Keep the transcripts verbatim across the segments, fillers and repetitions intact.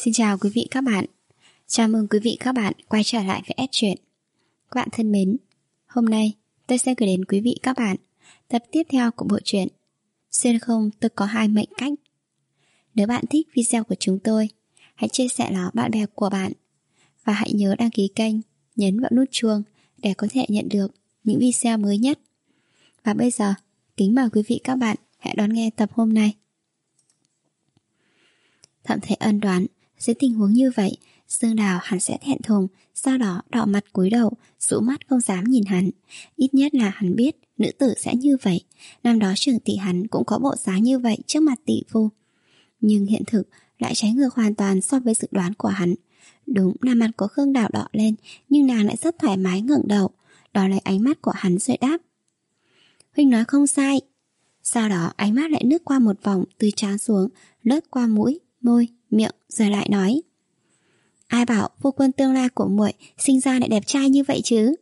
Xin chào quý vị các bạn. Chào mừng quý vị các bạn quay trở lại với S Truyện. Các bạn thân mến, hôm nay tôi sẽ gửi đến quý vị các bạn tập tiếp theo của bộ truyện Xuyên không tôi có hai mệnh cách. Nếu bạn thích video của chúng tôi, hãy chia sẻ nó bạn bè của bạn và hãy nhớ đăng ký kênh, nhấn vào nút chuông để có thể nhận được những video mới nhất. Và bây giờ, kính mời quý vị các bạn hãy đón nghe tập hôm nay. Thẩm Thế Ân đoán dưới tình huống như vậy, Dương Đào hắn sẽ thẹn thùng, sau đó đỏ mặt cúi đầu, rũ mắt không dám nhìn hắn. Ít nhất là hắn biết nữ tử sẽ như vậy. Năm đó trưởng tỷ hắn cũng có bộ dáng như vậy trước mặt tỷ phu. Nhưng hiện thực lại trái ngược hoàn toàn so với dự đoán của hắn. Đúng là mặt của Khương Đào đỏ lên, nhưng nàng lại rất thoải mái ngẩng đầu, đón lấy ánh mắt của hắn rồi đáp: Huynh nói không sai. Sau đó ánh mắt lại lướt qua một vòng từ trán xuống, lướt qua mũi, môi, miệng rồi lại nói: Ai bảo phu quân tương lai của muội sinh ra lại đẹp trai như vậy chứ?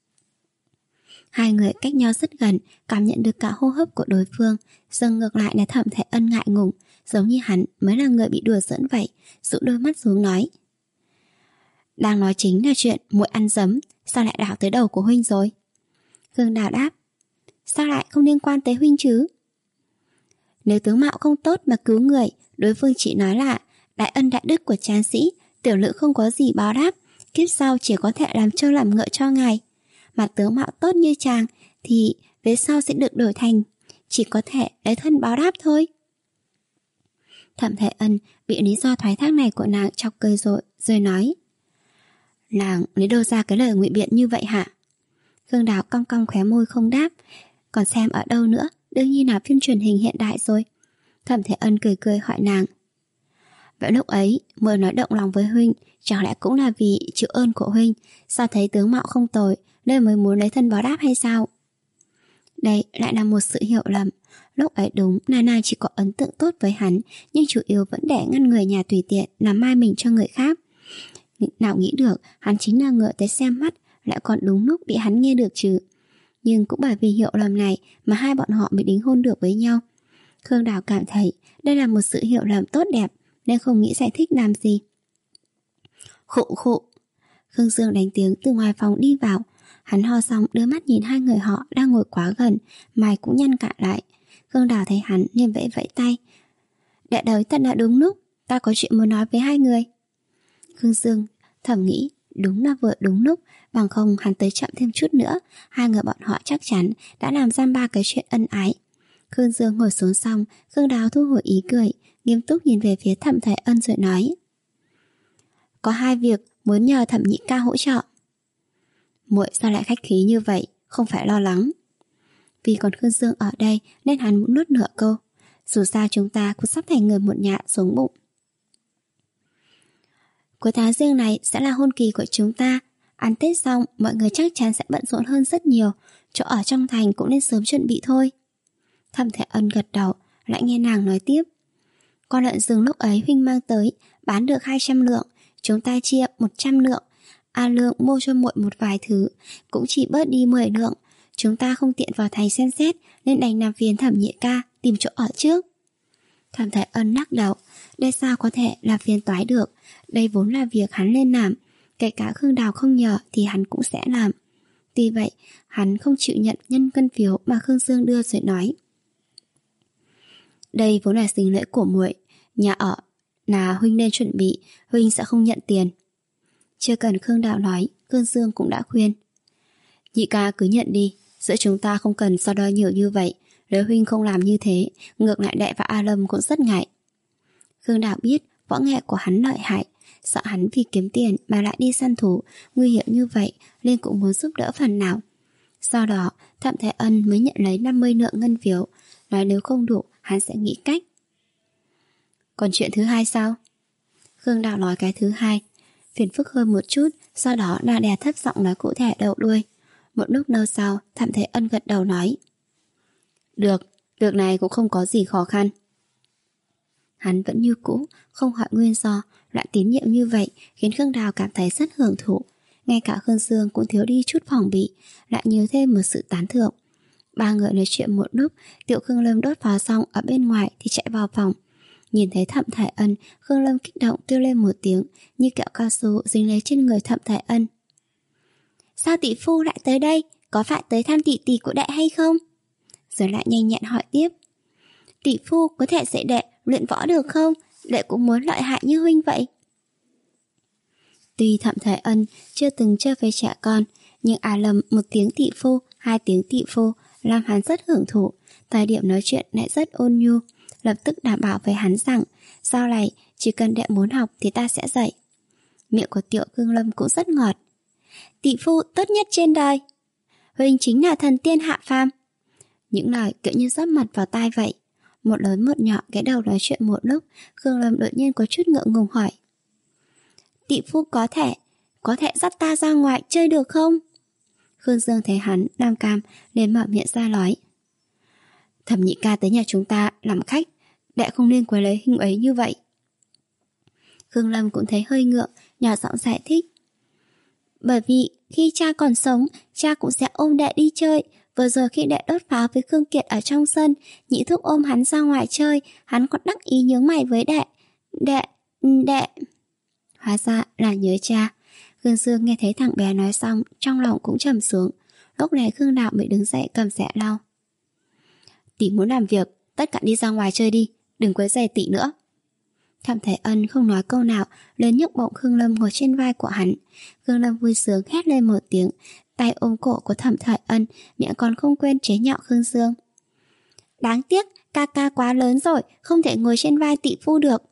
Hai người cách nhau rất gần, cảm nhận được cả hô hấp của đối phương. Dâng ngược lại là Thẩm Thế Ân ngại ngùng, giống như hắn mới là người bị đùa giỡn vậy, rũ đôi mắt xuống nói: Đang nói chính là chuyện muội ăn dấm, sao lại đảo tới đầu của huynh rồi? Khương Đào đáp: Sao lại không liên quan tới huynh chứ? Nếu tướng mạo không tốt mà cứu người, đối phương chỉ nói là đại ân đại đức của tráng sĩ, tiểu nữ không có gì báo đáp, kiếp sau chỉ có thể làm trâu làm ngựa cho ngài. Mà tướng mạo tốt như chàng thì về sau sẽ được đổi thành chỉ có thể lấy thân báo đáp thôi. Thẩm Thế Ân bị lý do thoái thác này của nàng chọc cười rồi, rồi nói: Nàng lấy đâu ra cái lời ngụy biện như vậy hả? Khương Đào cong cong khóe môi không đáp. Còn xem ở đâu nữa, đương nhiên là phim truyền hình hiện đại rồi. Thẩm Thế Ân cười cười hỏi nàng: Vậy lúc ấy mới nói động lòng với huynh, chẳng lẽ cũng là vì chịu ơn của huynh, sao thấy tướng mạo không tồi nên mới muốn lấy thân báo đáp hay sao? Đây lại là một sự hiểu lầm. Lúc ấy đúng là nàng chỉ có ấn tượng tốt với hắn, nhưng chủ yếu vẫn để ngăn người nhà tùy tiện làm mai mình cho người khác. Nào nghĩ được hắn chính là người tới xem mắt, lại còn đúng lúc bị hắn nghe được chứ. Nhưng cũng bởi vì hiểu lầm này mà hai bọn họ mới đính hôn được với nhau. Khương Đào cảm thấy đây là một sự hiểu lầm tốt đẹp, nên không nghĩ giải thích làm gì. Khụ khụ. Khương Dương đánh tiếng từ ngoài phòng đi vào. Hắn ho xong đưa mắt nhìn hai người họ đang ngồi quá gần, mày cũng nhăn cả lại. Khương Đào thấy hắn nên vẫy vẫy tay: Đệ đới thật là đúng lúc, ta có chuyện muốn nói với hai người. Khương Dương thầm nghĩ đúng là vừa đúng lúc, bằng không hắn tới chậm thêm chút nữa, hai người bọn họ chắc chắn đã làm ra ba cái chuyện ân ái. Khương Dương ngồi xuống xong, Khương Đào thu hồi ý cười, nghiêm túc nhìn về phía Thẩm Thế Ân rồi nói: Có hai việc muốn nhờ Thẩm nhị ca hỗ trợ. Muội sao lại khách khí như vậy, không phải lo lắng. Vì còn Khương Dương ở đây nên hắn muốn nuốt nửa câu. Dù sao chúng ta cũng sắp thành người một nhà xuống bụng. Cuối tháng riêng này sẽ là hôn kỳ của chúng ta. Ăn Tết xong mọi người chắc chắn sẽ bận rộn hơn rất nhiều. Chỗ ở trong thành cũng nên sớm chuẩn bị thôi. Thẩm Thế Ân gật đầu, lại nghe nàng nói tiếp: Con lợn rừng lúc ấy huynh mang tới bán được hai trăm lượng, chúng ta chia một trăm lượng. A Lượng mua cho muội một vài thứ, cũng chỉ bớt đi mười lượng. Chúng ta không tiện vào thành xem xét nên đành làm phiền Thẩm nhị ca tìm chỗ ở trước. Thẩm Thế Ân lắc đầu: Đây sao có thể là phiền toái được, đây vốn là việc hắn nên làm, kể cả Khương Đào không nhờ thì hắn cũng sẽ làm. Tuy vậy hắn không chịu nhận nhân cân phiếu mà Khương Dương đưa rồi nói: Đây vốn là sinh lễ của muội, nhà ở là huynh nên chuẩn bị, huynh sẽ không nhận tiền. Chưa cần Khương Đào nói, Khương Dương cũng đã khuyên: Nhị ca cứ nhận đi, giữa chúng ta không cần so đo nhiều như vậy. Nếu huynh không làm như thế, ngược lại đệ và A Lâm cũng rất ngại. Khương Đào biết võ nghệ của hắn lợi hại, sợ hắn vì kiếm tiền mà lại đi săn thú nguy hiểm như vậy nên cũng muốn giúp đỡ phần nào. Sau đó Thẩm Thế Ân mới nhận lấy năm mươi lượng ngân phiếu, nói nếu không đủ hắn sẽ nghĩ cách. Còn chuyện thứ hai sao? Khương Đào nói cái thứ hai phiền phức hơn một chút, sau đó nàng đè thấp giọng nói cụ thể đầu đuôi. Một lúc lâu sau, Thẩm Thế Ân gật đầu nói: Được, việc này cũng không có gì khó khăn. Hắn vẫn như cũ, không hỏi nguyên do, lại tín nhiệm như vậy khiến Khương Đào cảm thấy rất hưởng thụ. Ngay cả Khương Dương cũng thiếu đi chút phòng bị, lại nhiều thêm một sự tán thưởng. Ba người nói chuyện một lúc, Tiểu Khương Lâm đốt pháo xong ở bên ngoài thì chạy vào phòng. Nhìn thấy Thẩm Thải Ân, Khương Lâm kích động kêu lên một tiếng, như kẹo cao su dính lấy trên người Thẩm Thải Ân. Sao tỷ phu lại tới đây? Có phải tới thăm tỷ tỷ của đệ hay không? Rồi lại nhanh nhẹn hỏi tiếp. Tỷ phu có thể dạy đệ luyện võ được không? Đệ cũng muốn lợi hại như huynh vậy. Tuy Thẩm Thải Ân chưa từng chơi với trẻ con, nhưng à lầm một tiếng tỷ phu, hai tiếng tỷ phu làm hắn rất hưởng thụ. Thời điểm nói chuyện lại rất ôn nhu, lập tức đảm bảo với hắn rằng sau này chỉ cần đệ muốn học thì ta sẽ dạy. Miệng của Tiểu Khương Lâm cũng rất ngọt. Tỷ phu tốt nhất trên đời, huynh chính là thần tiên hạ phàm. Những lời kiểu như rót mật vào tai vậy. Một lớn một nhỏ cái đầu nói chuyện một lúc, Khương Lâm đột nhiên có chút ngượng ngùng hỏi. Tỷ phu có thể, có thể dắt ta ra ngoài chơi được không? Khương Dương thấy hắn đam cam nên mở miệng ra nói. Thẩm nhị ca tới nhà chúng ta làm khách, đệ không nên quấy lấy hình ấy như vậy. Khương Lâm cũng thấy hơi ngượng, nhỏ giọng giải thích. Bởi vì khi cha còn sống, cha cũng sẽ ôm đệ đi chơi. Vừa rồi khi đệ đốt pháo với Khương Kiệt ở trong sân, nhị thúc ôm hắn ra ngoài chơi, hắn còn đắc ý nhướng mày với đệ. Đệ, đệ... Hóa ra là nhớ cha. Khương Dương nghe thấy thằng bé nói xong, trong lòng cũng trầm xuống. Lúc này Khương Đạo mới đứng dậy cầm xẻ lau. Tỷ muốn làm việc, tất cả đi ra ngoài chơi đi, đừng quấy rầy tỷ nữa. Thẩm Thải Ân không nói câu nào, liền nhấc bổng Khương Lâm ngồi trên vai của hắn. Khương Lâm vui sướng hét lên một tiếng, tay ôm cổ của Thẩm Thải Ân, miệng còn không quên chế nhạo Khương Dương. Đáng tiếc, ca ca quá lớn rồi, không thể ngồi trên vai tỷ phu được.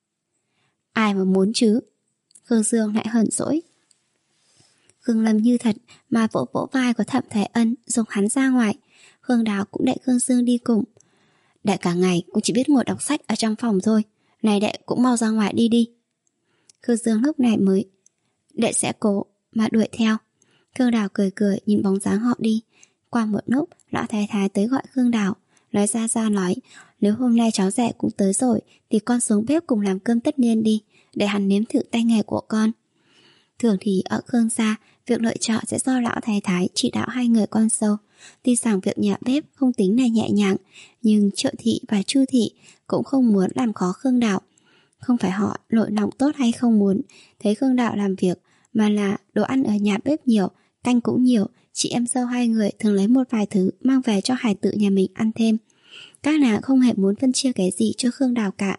Ai mà muốn chứ? Khương Dương lại hờn dỗi. Khương Lâm như thật mà vỗ vỗ vai của Thẩm Thải Ân, dục hắn ra ngoài. Khương Đào cũng đẩy Khương Dương đi cùng. Đệ cả ngày cũng chỉ biết ngồi đọc sách ở trong phòng thôi, này đệ cũng mau ra ngoài đi đi. Khương Dương lúc này mới đệ sẽ cố mà đuổi theo. Khương Đào cười cười nhìn bóng dáng họ đi. Qua một lúc, lão thái thái tới gọi Khương Đào, nói ra ra nói, nếu hôm nay cháu rể cũng tới rồi thì con xuống bếp cùng làm cơm tất niên đi, để hắn nếm thử tay nghề của con. Thường thì ở Khương gia, việc nội trợ sẽ do lão thái thái chỉ đạo hai người con dâu. Tuy rằng việc nhà bếp không tính là nhẹ nhàng, nhưng Triệu thị và Chu thị cũng không muốn làm khó Khương Đạo. Không phải họ lội lòng tốt hay không muốn thấy Khương Đạo làm việc, mà là đồ ăn ở nhà bếp nhiều, canh cũng nhiều, chị em dâu hai người thường lấy một vài thứ mang về cho hài tử nhà mình ăn thêm. Các nàng không hề muốn phân chia cái gì cho Khương Đào cả.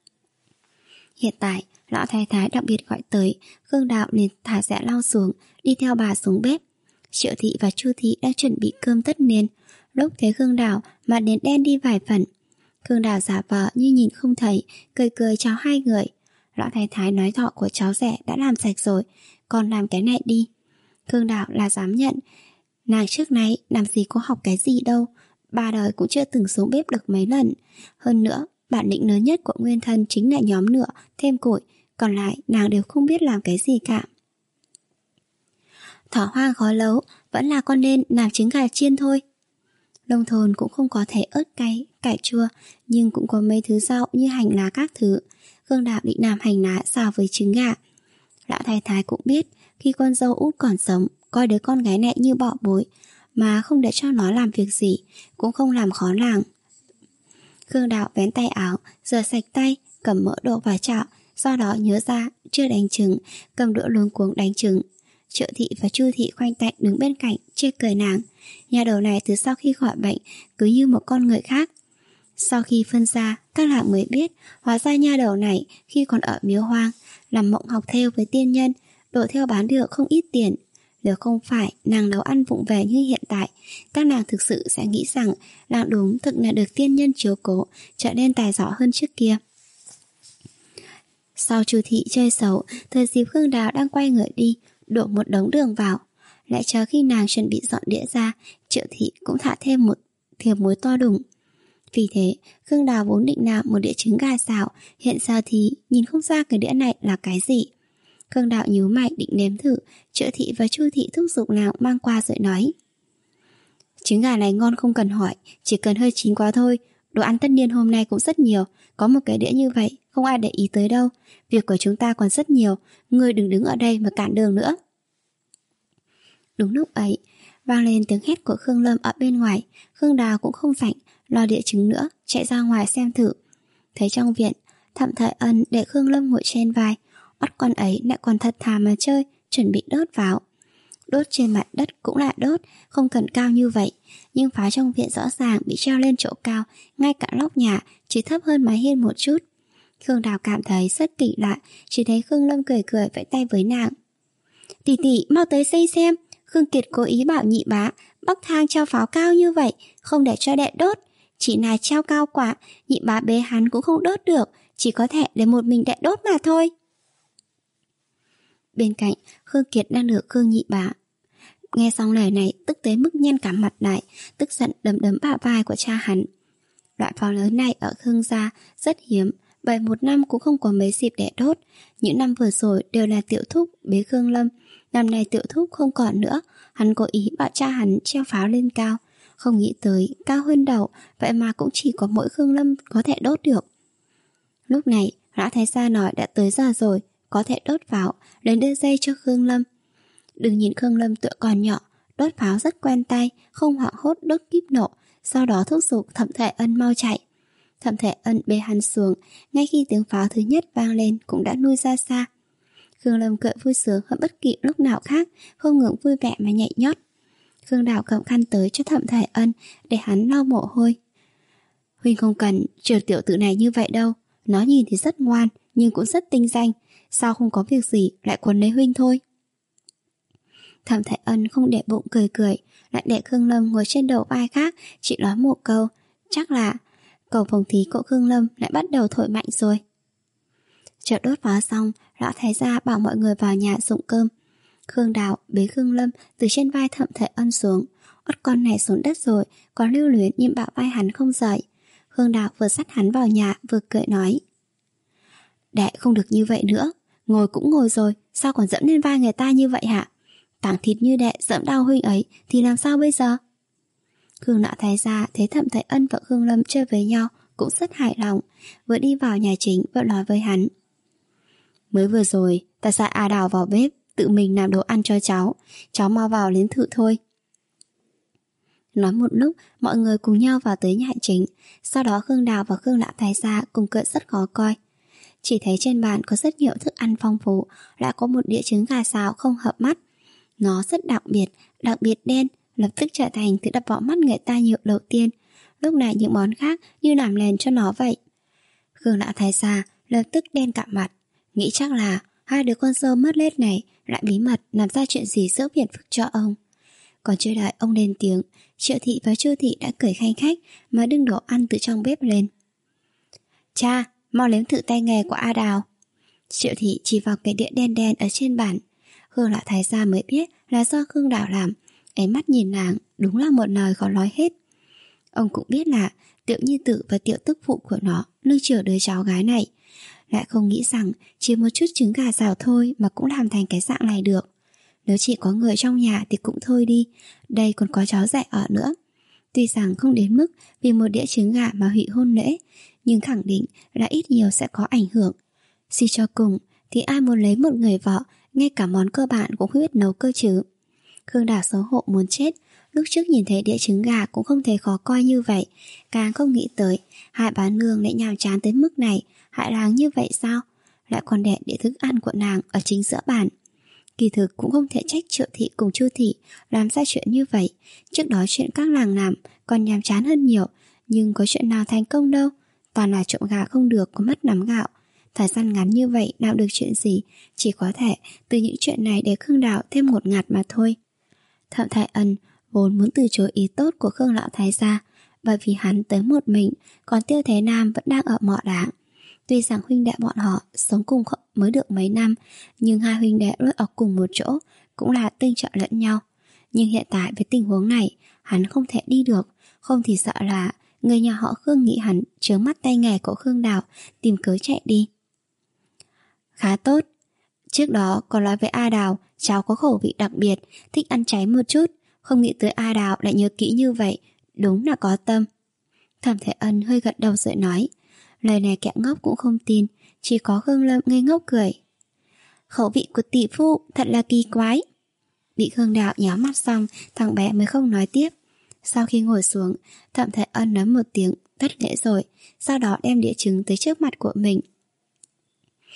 Hiện tại, lão thái thái đặc biệt gọi tới, Khương Đạo liền thả dẻ lau xuống, đi theo bà xuống bếp. Triệu thị và Chu thị đang chuẩn bị cơm tất niên. Lúc thấy Khương Đào, mặt đến đen đi vài phần. Khương Đào giả vờ như nhìn không thấy, cười cười chào hai người. Lão thái thái nói thọ của cháu rể đã làm sạch rồi, còn làm cái này đi. Khương Đào là dám nhận, nàng trước nay làm gì có học cái gì đâu, ba đời cũng chưa từng xuống bếp được mấy lần. Hơn nữa, bản lĩnh lớn nhất của nguyên thân chính là nhóm lửa, thêm củi, còn lại nàng đều không biết làm cái gì cả. Thỏ hoang khó nấu, vẫn là con nên làm trứng gà chiên thôi. Nông thôn cũng không có thể ớt cay, cải chua, nhưng cũng có mấy thứ rau như hành lá các thứ. Khương Đạo định làm hành lá xào với trứng gà. Lão thái thái cũng biết, khi con dâu út còn sống, coi đứa con gái này như bọ bối, mà không để cho nó làm việc gì, cũng không làm khó nàng. Khương Đạo vén tay áo, rửa sạch tay, cầm mỡ đổ vào chảo, sau đó nhớ ra chưa đánh trứng, cầm đũa luống cuống đánh trứng. Triệu thị và Chu thị khoanh tay đứng bên cạnh, chê cười nàng. Nhà đầu này từ sau khi khỏi bệnh cứ như một con người khác. Sau khi phân ra, các nàng mới biết hóa ra nha đầu này khi còn ở Miếu Hoang làm mộng học thêu với tiên nhân, đổ thêu bán được không ít tiền. Nếu không phải nàng nấu ăn vụng về như hiện tại, các nàng thực sự sẽ nghĩ rằng nàng đúng thực là được tiên nhân chiếu cố, trở nên tài giỏi hơn trước kia. Sau Chu thị chơi xấu, thời dịp Khương Đào đang quay người đi, đổ một đống đường vào. Lại chờ khi nàng chuẩn bị dọn đĩa ra, Triệu thị cũng thả thêm một thìa muối to đùng. Vì thế, Khương Đào vốn định làm một đĩa trứng gà xào, hiện giờ thì nhìn không ra cái đĩa này là cái gì. Khương Đạo nhíu mày định nếm thử, Triệu thị và Chu thị thúc giục nàng mang qua rồi nói: Trứng gà này ngon không cần hỏi, chỉ cần hơi chín quá thôi. Đồ ăn tất niên hôm nay cũng rất nhiều, có một cái đĩa như vậy không ai để ý tới đâu. Việc của chúng ta còn rất nhiều, ngươi đừng đứng ở đây mà cản đường nữa. Đúng lúc ấy, vang lên tiếng hét của Khương Lâm ở bên ngoài. Khương Đào cũng không rảnh lo đĩa trứng nữa, chạy ra ngoài xem thử. Thấy trong viện, Thẩm Thời Ân để Khương Lâm ngồi trên vai. Oắt con ấy lại còn thật thà mà chơi, chuẩn bị đốt vào. Đốt trên mặt đất cũng là đốt, không cần cao như vậy, nhưng pháo trong viện rõ ràng bị treo lên chỗ cao, ngay cả nóc nhà chỉ thấp hơn mái hiên một chút. Khương Đào cảm thấy rất kỳ lạ, chỉ thấy Khương Lâm cười cười vẫy tay với nàng. Tỷ tỷ mau tới xây xem, Khương Kiệt cố ý bảo nhị bá bắc thang treo pháo cao như vậy, không để cho đệ đốt. Chỉ là treo cao quá, nhị bá bế hắn cũng không đốt được, chỉ có thể để một mình đệ đốt mà thôi. Bên cạnh, Khương Kiệt đang được Khương nhị bá. Nghe xong lời này, tức tới mức nhăn cả mặt lại, tức giận đấm đấm bả vai của cha hắn. Loại pháo lớn này ở Khương gia rất hiếm, bởi một năm cũng không có mấy dịp để đốt. Những năm vừa rồi đều là Tiểu Thúc bế Khương Lâm, năm nay Tiểu Thúc không còn nữa, hắn cố ý bảo cha hắn treo pháo lên cao. Không nghĩ tới cao hơn đầu, vậy mà cũng chỉ có mỗi Khương Lâm có thể đốt được. Lúc này, Lão Thái gia nói đã tới giờ rồi, có thể đốt pháo, đến đưa dây cho Khương Lâm. Đừng nhìn Khương Lâm tựa còn nhỏ, đốt pháo rất quen tay, không hoảng hốt đốt kíp nổ, sau đó thúc giục Thẩm Thể Ân mau chạy. Thẩm Thể Ân bế hắn xuống, ngay khi tiếng pháo thứ nhất vang lên cũng đã nuôi ra xa. Khương Lâm cười vui sướng hơn bất kỳ lúc nào khác, không ngừng vui vẻ mà nhảy nhót. Khương Đào cầm khăn tới cho Thẩm Thể Ân để hắn lau mồ hôi. Huynh không cần trừ tiểu tử này như vậy đâu, nó nhìn thì rất ngoan nhưng cũng rất tinh danh, sao không có việc gì lại quấn lấy huynh thôi. Thẩm Thể Ân không để bụng cười cười, lại để Khương Lâm ngồi trên đầu vai khác, chỉ nói một câu, chắc là cầu vồng thí của Khương Lâm lại bắt đầu thổi mạnh rồi. Chợ đốt pháo xong, Lão Thái gia bảo mọi người vào nhà dụng cơm. Khương Đào bế Khương Lâm từ trên vai Thẩm Thể Ân xuống. Ốt con này xuống đất rồi, còn lưu luyến nhưng bảo vai hắn không rời. Khương Đào vừa dắt hắn vào nhà vừa cười nói, đệ không được như vậy nữa, ngồi cũng ngồi rồi, sao còn dẫm lên vai người ta như vậy hả? Tảng thịt như đệ dẫm đau huynh ấy thì làm sao bây giờ? Khương Lão Thái gia thấy Thẩm Thể Ân và Khương Lâm chơi với nhau cũng rất hài lòng, vừa đi vào nhà chính vừa nói với hắn, mới vừa rồi ta sai A Đào vào bếp tự mình làm đồ ăn cho cháu, cháu mau vào nếm thử thôi. Nói một lúc, mọi người cùng nhau vào tới nhà chính. Sau đó Khương Đào và Khương Lão Thái gia cùng cười rất khó coi. Chỉ thấy trên bàn có rất nhiều thức ăn phong phú, lại có một đĩa trứng gà xào không hợp mắt. Nó rất đặc biệt, đặc biệt đen, lập tức trở thành thứ đập vào mắt người ta nhiều đầu tiên. Lúc này những món khác như làm nền cho nó vậy. Khương Lão Thái gia lập tức đen cả mặt, nghĩ chắc là hai đứa con dâu mất lết này lại bí mật làm ra chuyện gì giữa phiền phức cho ông. Còn chưa đợi ông lên tiếng, Triệu Thị và Chu Thị đã cười khanh khách mà đưng đồ ăn từ trong bếp lên. Cha, mau nếm thử tay nghề của A Đào. Triệu Thị chỉ vào cái đĩa đen đen ở trên bàn. Khương Lão Thái gia mới biết là do Khương Đào làm. Ánh mắt nhìn nàng đúng là một lời khó nói hết. Ông cũng biết là Tiểu Nhi Tử và Tiểu Tức Phụ của nó nuôi chở đứa cháu gái này, lại không nghĩ rằng chỉ một chút trứng gà xào thôi mà cũng làm thành cái dạng này được. Nếu chỉ có người trong nhà thì cũng thôi đi, đây còn có cháu rẻ ở nữa. Tuy rằng không đến mức vì một đĩa trứng gà mà hủy hôn lễ, nhưng khẳng định là ít nhiều sẽ có ảnh hưởng. Suy cho cùng thì ai muốn lấy một người vợ ngay cả món cơ bản cũng không biết nấu cơ chứ. Khương Đào xấu hổ muốn chết. Lúc trước nhìn thấy đĩa trứng gà cũng không thấy khó coi như vậy, càng không nghĩ tới hai bà nương lại nhàm chán tới mức này, hại làng như vậy sao? Lại còn để đĩa thức ăn của nàng ở chính giữa bàn. Kỳ thực cũng không thể trách Triệu Thị cùng Chu Thị làm ra chuyện như vậy. Trước đó chuyện các làng làm còn nhàm chán hơn nhiều, nhưng có chuyện nào thành công đâu. Toàn là trộm gà không được có mất nắm gạo. Thời gian ngắn như vậy nào được chuyện gì, chỉ có thể từ những chuyện này để Khương Đào thêm ngột ngạt mà thôi. Thẩm Thái Ân vốn muốn từ chối ý tốt của Khương Lão Thái gia, bởi vì hắn tới một mình, còn Tiêu Thế Nam vẫn đang ở Mọ Đá. Tuy rằng huynh đệ bọn họ sống cùng mới được mấy năm, nhưng hai huynh đệ luôn ở cùng một chỗ, cũng là tương trợ lẫn nhau. Nhưng hiện tại với tình huống này, hắn không thể đi được, không thì sợ là người nhà họ Khương nghĩ hắn chướng mắt tay nghề của Khương Đào, tìm cớ chạy đi. Khá tốt. Trước đó còn nói với A Đào, cháu có khẩu vị đặc biệt, thích ăn cháy một chút, không nghĩ tới A Đào lại nhớ kỹ như vậy, đúng là có tâm. Thẩm Thể Ân hơi gật đầu rồi nói. Lời này kẻ ngốc cũng không tin, chỉ có Khương Lâm ngây ngốc cười. Khẩu vị của tỷ phu thật là kỳ quái. Bị Khương Đào nhó mắt xong, thằng bé mới không nói tiếp. Sau khi ngồi xuống, Thẩm Thể Ân nói một tiếng thất lễ rồi, sau đó đem đĩa trứng tới trước mặt của mình.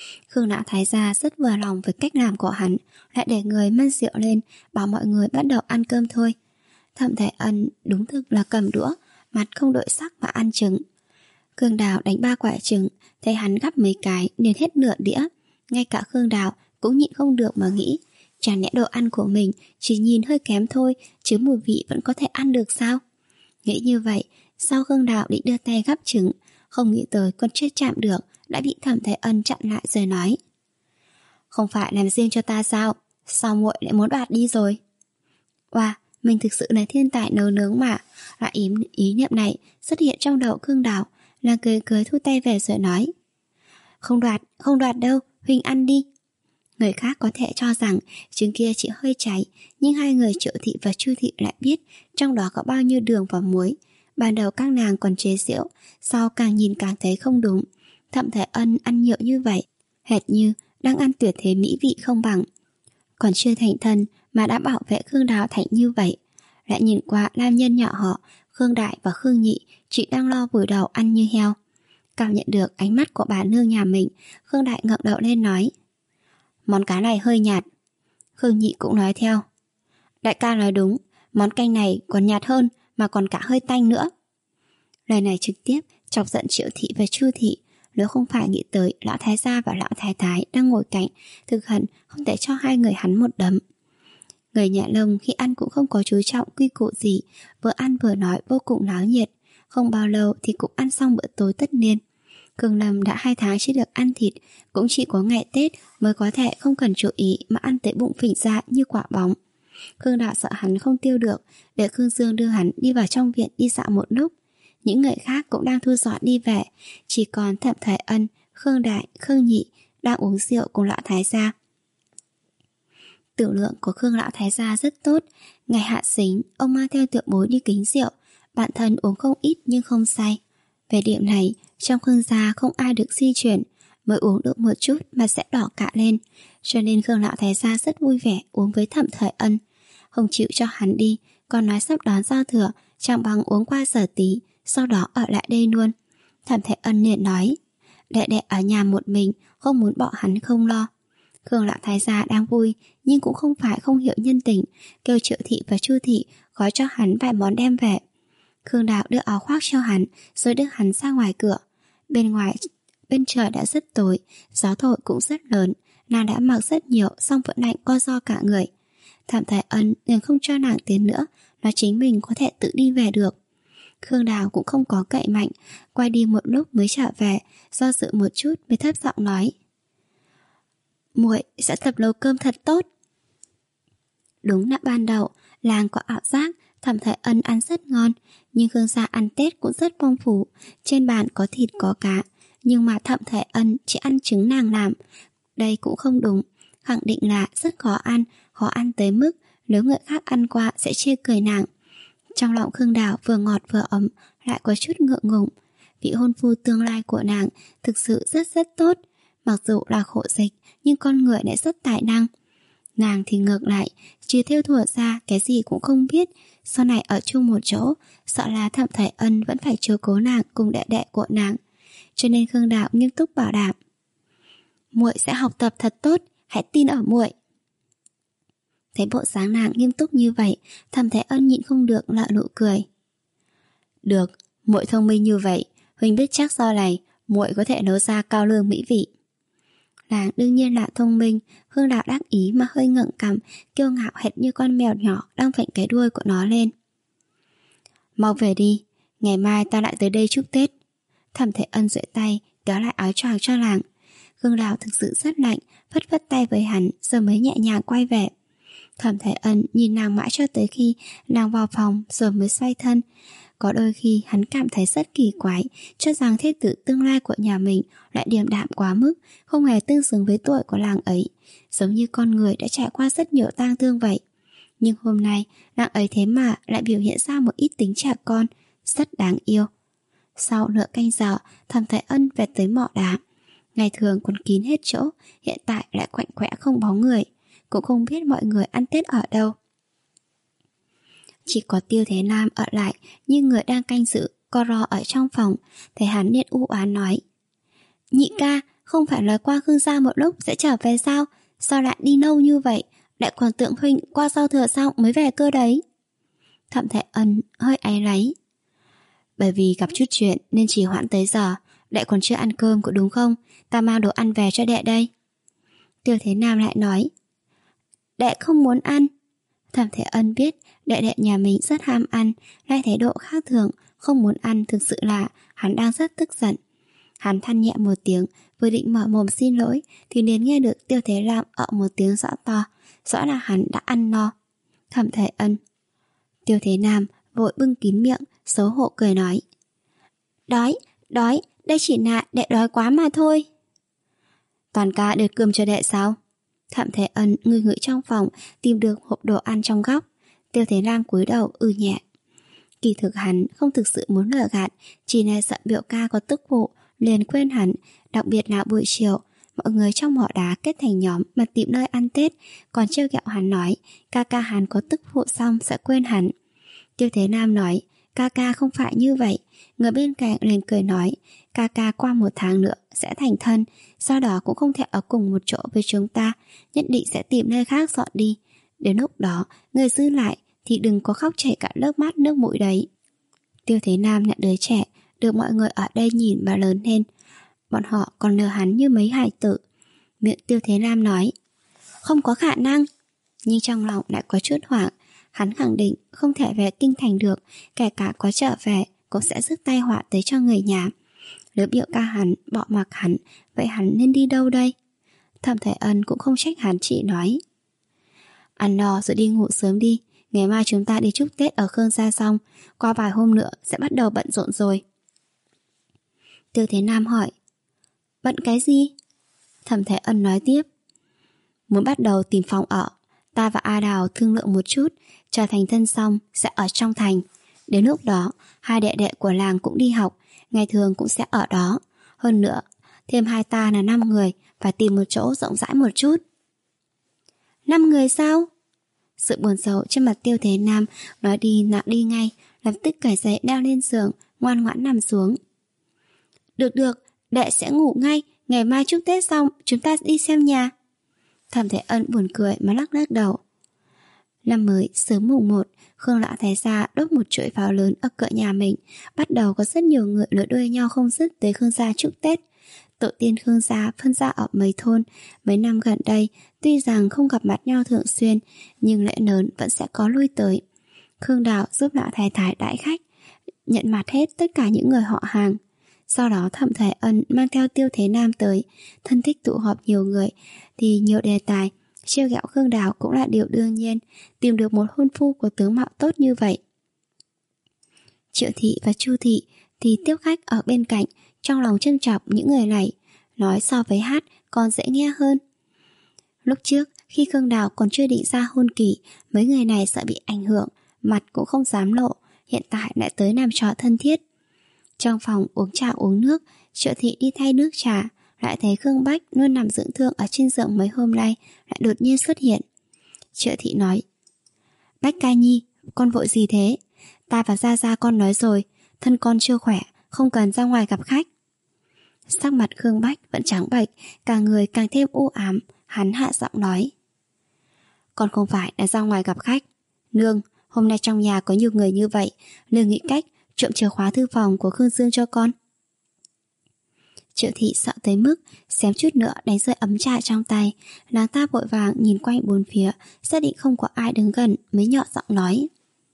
Khương lão thái gia rất vừa lòng với cách làm của hắn, lại để người mang rượu lên, bảo mọi người bắt đầu ăn cơm thôi. Thẩm Thái Ân đúng thực là cầm đũa, mặt không đổi sắc mà ăn trứng. Khương Đào đánh ba quả trứng, thấy hắn gắp mấy cái liền hết nửa đĩa. Ngay cả Khương Đào cũng nhịn không được mà nghĩ, chẳng lẽ đồ ăn của mình chỉ nhìn hơi kém thôi, chứ mùi vị vẫn có thể ăn được sao? Nghĩ như vậy, sau Khương Đào định đưa tay gắp trứng, không nghĩ tới còn chưa chạm được đã bị Thẩm Thái Ân chặn lại rồi nói: Không phải làm riêng cho ta sao? Sao muội lại muốn đoạt đi rồi? Wow, mình thực sự là thiên tài nấu nướng mà. Lại ý, ý niệm này xuất hiện trong đầu Khương Đào, là cười cười thu tay về rồi nói: Không đoạt, không đoạt đâu, Huynh ăn đi. Người khác có thể cho rằng trứng kia chỉ hơi cháy, nhưng hai người Triệu thị và Chu thị lại biết trong đó có bao nhiêu đường và muối. Ban đầu các nàng còn chế giễu, sau càng nhìn càng thấy không đúng. Thẩm Thái Ân ăn nhiều như vậy, hệt như đang ăn tuyệt thế mỹ vị không bằng. Còn chưa thành thân mà đã bảo vệ Khương Đào thành như vậy. Lại nhìn qua nam nhân nhỏ họ Khương Đại và Khương Nhị chỉ đang lo vùi đầu ăn như heo. Cảm nhận được ánh mắt của bà nương nhà mình, Khương Đại ngẩng đầu lên nói: Món cá này hơi nhạt. Khương Nhị cũng nói theo: Đại ca nói đúng, món canh này còn nhạt hơn mà còn cả hơi tanh nữa. Lời này trực tiếp chọc giận Triệu thị và Chu thị. Nếu không phải nghĩ tới lão thái gia và lão thái thái đang ngồi cạnh, thực hận không thể cho hai người hắn một đấm. Người nhà Lông khi ăn cũng không có chú trọng quy củ gì, vừa ăn vừa nói vô cùng náo nhiệt. Không bao lâu thì cũng ăn xong bữa tối tất niên. Khương Lâm đã hai tháng chưa được ăn thịt, cũng chỉ có ngày Tết mới có thể không cần chú ý mà ăn tới bụng phình ra như quả bóng. Khương Đạo sợ hắn không tiêu được, để Khương Dương đưa hắn đi vào trong viện đi dạo một lúc. Những người khác cũng đang thu dọn đi về, chỉ còn Thẩm Thái Ân, Khương Đại, Khương Nhị đang uống rượu cùng lão thái gia. Tiểu lượng của Khương lão thái gia rất tốt. Ngày hạ sính, ông mang theo tiểu bối đi kính rượu, bản thân uống không ít nhưng không say. Về điểm này, trong Khương gia không ai được di chuyển, mới uống được một chút mà sẽ đỏ cả lên, cho nên Khương lão thái gia rất vui vẻ uống với Thẩm Thái Ân, không chịu cho hắn đi, còn nói sắp đón giao thừa, chẳng bằng uống qua giờ tí, sau đó ở lại đây luôn. Thẩm Thái Ân liền nói: Đệ đệ ở nhà một mình, không muốn bỏ hắn không lo. Khương lão thái gia đang vui, nhưng cũng không phải không hiểu nhân tình, kêu Triệu thị và Chu thị gói cho hắn vài món đem về. Khương Đạo đưa áo khoác cho hắn, rồi đưa hắn ra ngoài cửa. Bên ngoài, bên trời đã rất tối, gió thổi cũng rất lớn, nàng đã mặc rất nhiều, song vẫn lạnh co ro cả người. Thẩm Thái Ân liền không cho nàng tiến nữa, nói chính mình có thể tự đi về được. Khương Đào cũng không có cậy mạnh, quay đi một lúc mới trở về, do dự một chút mới thấp giọng nói: Muội sẽ tập nấu cơm thật tốt. Đúng là ban đầu làng có ảo giác Thẩm Thái Ân ăn rất ngon, nhưng Khương gia ăn Tết cũng rất phong phú, trên bàn có thịt có cá, nhưng mà Thẩm Thái Ân chỉ ăn trứng nàng làm. Đây cũng không đúng, khẳng định là rất khó ăn, khó ăn tới mức nếu người khác ăn qua sẽ chê cười nàng. Trong lòng Khương Đào vừa ngọt vừa ấm, lại có chút ngượng ngùng. Vị hôn phu tương lai của nàng thực sự rất rất tốt, mặc dù là khổ dịch nhưng con người lại rất tài năng. Nàng thì ngược lại, trừ theo thủa ra cái gì cũng không biết. Sau này ở chung một chỗ, sợ là Thẩm Thái Ân vẫn phải chiếu cố nàng cùng đệ đệ của nàng, cho nên Khương Đạo nghiêm túc bảo đảm: Muội sẽ học tập thật tốt, hãy tin ở muội. Thấy bộ dáng nàng nghiêm túc như vậy, Thẩm Thái Ân nhịn không được nở nụ cười. Được, muội thông minh như vậy, Huynh biết chắc sau này muội có thể nấu ra cao lương mỹ vị. Nàng đương nhiên là thông minh. Khương Đạo đắc ý mà hơi ngẩng cằm, kiêu ngạo hệt như con mèo nhỏ đang vểnh cái đuôi của nó lên. Mau về đi, ngày mai ta lại tới đây chúc Tết. Thẩm Thái Ân duỗi tay kéo lại áo choàng cho nàng. Khương Đạo thực sự rất lạnh, phất phất tay với hắn rồi mới nhẹ nhàng quay về. Thẩm Thái Ân nhìn nàng mãi cho tới khi nàng vào phòng rồi mới xoay thân. Có đôi khi hắn cảm thấy rất kỳ quái, cho rằng thê tử tương lai của nhà mình lại điềm đạm quá mức, không hề tương xứng với tuổi của làng ấy, giống như con người đã trải qua rất nhiều tang thương vậy. Nhưng hôm nay, nàng ấy thế mà lại biểu hiện ra một ít tính trẻ con, rất đáng yêu. Sau nửa canh giờ, Thẩm Thái Ân về tới mỏ đá. Ngày thường còn kín hết chỗ, hiện tại lại quạnh quẽ không bóng người, cũng không biết mọi người ăn Tết ở đâu. Chỉ có Tiêu Thế Nam ở lại như người đang canh giữ co ro ở trong phòng. Thấy hắn liền u oán nói: Nhị ca, không phải nói qua Khương gia một lúc sẽ trở về sao? Sao lại đi lâu như vậy? Lại còn tưởng huynh qua giao thừa xong mới về cơ đấy. Thẩm Thể Ân hơi áy náy. Bởi vì gặp chút chuyện nên chỉ hoãn tới giờ. Đệ còn chưa ăn cơm có đúng không? Ta mang đồ ăn về cho đệ đây. Tiêu Thế Nam lại nói. Đệ không muốn ăn. Thẩm Thể Ân biết đệ đệ nhà mình rất ham ăn, lại thái độ khác thường, không muốn ăn, thực sự là hắn đang rất tức giận. Hắn than nhẹ một tiếng, vừa định mở mồm xin lỗi thì liền nghe được Tiêu Thế Nam ợ một tiếng rõ to, rõ là hắn đã ăn no. Thẩm Thể Ân. Tiêu Thế Nam vội bưng kín miệng, xấu hổ cười nói. Đói, đói, đây chỉ là đệ đói quá mà thôi. Toàn ca đưa cơm cho đệ sao? Thẩm Thể Ân ngửi ngửi trong phòng, tìm được hộp đồ ăn trong góc. Tiêu Thế Nam cúi đầu ư nhẹ. Kỳ thực hắn không thực sự muốn lừa gạt, chỉ là sợ biểu ca có tức vụ, liền quên hắn. Đặc biệt là buổi chiều, mọi người trong mỏ đá kết thành nhóm mà tìm nơi ăn Tết, còn trêu ghẹo hắn nói ca ca hắn có tức vụ xong sẽ quên hắn. Tiêu Thế Nam nói ca ca không phải như vậy. Người bên cạnh liền cười nói ca ca qua một tháng nữa sẽ thành thân, sau đó cũng không thể ở cùng một chỗ với chúng ta, nhất định sẽ tìm nơi khác dọn đi. Đến lúc đó người dư lại thì đừng có khóc chảy cả nước mắt nước mũi đấy. Tiêu Thế Nam là đứa trẻ được mọi người ở đây nhìn mà lớn lên, bọn họ còn lừa hắn như mấy hài tử. Miệng Tiêu Thế Nam nói không có khả năng, nhưng trong lòng lại có chút hoảng. Hắn khẳng định không thể về kinh thành được, kể cả có trở về cũng sẽ rước tai họa tới cho người nhà. Nếu biểu ca hắn bỏ mặc hắn, vậy hắn nên đi đâu đây? Thẩm Thể Ân cũng không trách hắn, chỉ nói ăn no rồi đi ngủ sớm đi, ngày mai chúng ta đi chúc Tết ở Khương gia xong, qua vài hôm nữa sẽ bắt đầu bận rộn rồi. Tiêu Thế Nam hỏi bận cái gì? Thẩm Thể Ân nói tiếp muốn bắt đầu tìm phòng ở. Ta và A Đào thương lượng một chút, trở thành thân xong sẽ ở trong thành. Đến lúc đó hai đệ đệ của làng cũng đi học, ngày thường cũng sẽ ở đó. Hơn nữa thêm hai ta là năm người, phải tìm một chỗ rộng rãi một chút. Năm người sao? Sự buồn rầu trên mặt Tiêu Thế Nam nói đi nặng đi ngay, lập tức cởi giày leo lên giường, ngoan ngoãn nằm xuống. Được được, đệ sẽ ngủ ngay, ngày mai chúc Tết xong chúng ta đi xem nhà. Thẩm Thể Ân buồn cười mà lắc lắc đầu. Năm mới sớm mùng một, Khương lão thái gia đốt một chuỗi pháo lớn ở cửa nhà mình, bắt đầu có rất nhiều người nối đuôi nhau không dứt tới Khương gia chúc Tết. Tổ tiên Khương gia phân ra ở mấy thôn, mấy năm gần đây tuy rằng không gặp mặt nhau thường xuyên, nhưng lễ lớn vẫn sẽ có lui tới. Khương Đào giúp lão thái thái đãi khách, nhận mặt hết tất cả những người họ hàng. Sau đó Thẩm Thể Ân mang theo Tiêu Thế Nam tới, thân thích tụ họp nhiều người thì nhiều đề tài, trêu ghẹo Khương Đào cũng là điều đương nhiên, tìm được một hôn phu của tướng mạo tốt như vậy. Triệu thị và Chu thị thì tiếp khách ở bên cạnh, trong lòng trân trọng những người này, nói so với hát còn dễ nghe hơn. Lúc trước khi Khương Đào còn chưa định ra hôn kỳ, mấy người này sợ bị ảnh hưởng, mặt cũng không dám lộ, hiện tại lại tới làm trò thân thiết. Trong phòng uống trà uống nước, Triệu thị đi thay nước trà, lại thấy Khương Bách luôn nằm dưỡng thương ở trên giường mấy hôm nay lại đột nhiên xuất hiện. Triệu thị nói Bách ca nhi, con vội gì thế? Ta và Gia Gia con nói rồi, thân con chưa khỏe, không cần ra ngoài gặp khách. Sắc mặt Khương Bách vẫn trắng bệch, cả người càng thêm u ám. Hắn hạ giọng nói con không phải là ra ngoài gặp khách. Nương, hôm nay trong nhà có nhiều người như vậy, nương nghĩ cách trộm chìa khóa thư phòng của Khương Dương cho con. Triệu thị sợ tới mức xém chút nữa đánh rơi ấm trà trong tay. Nàng ta vội vàng nhìn quanh bốn phía, xác định không có ai đứng gần mới nhỏ giọng nói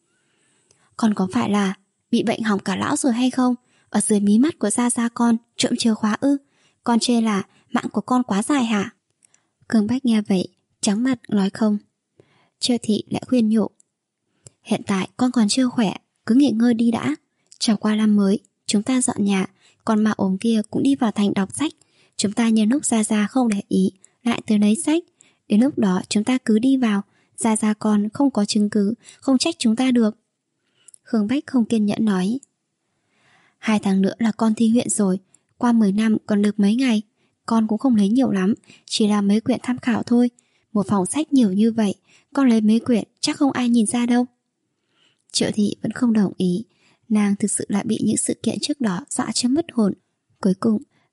con có phải là bị bệnh hỏng cả lão rồi hay không? Ở dưới mí mắt của Gia Gia con trộm chìa khóa ư? Con chê là mạng của con quá dài hả? Khương Bách nghe vậy trắng mặt nói không. Triệu thị lại khuyên nhủ hiện tại con còn chưa khỏe, cứ nghỉ ngơi đi đã. Trải qua năm mới chúng ta dọn nhà, còn mà ốm kia cũng đi vào thành đọc sách. Chúng ta nhân lúc Gia Gia không để ý lại tới lấy sách, đến lúc đó chúng ta cứ đi vào. Gia Gia con không có chứng cứ, không trách chúng ta được. Khương Bách không kiên nhẫn nói hai tháng nữa là con thi huyện rồi, qua mười năm còn được mấy ngày. Con cũng không lấy nhiều lắm, chỉ là mấy quyển tham khảo thôi. Một phòng sách nhiều như vậy, con lấy mấy quyển chắc không ai nhìn ra đâu. Triệu thị vẫn không đồng ý. Nàng thực sự lại bị những sự kiện trước đó dọa cho mất hồn. Cuối cùng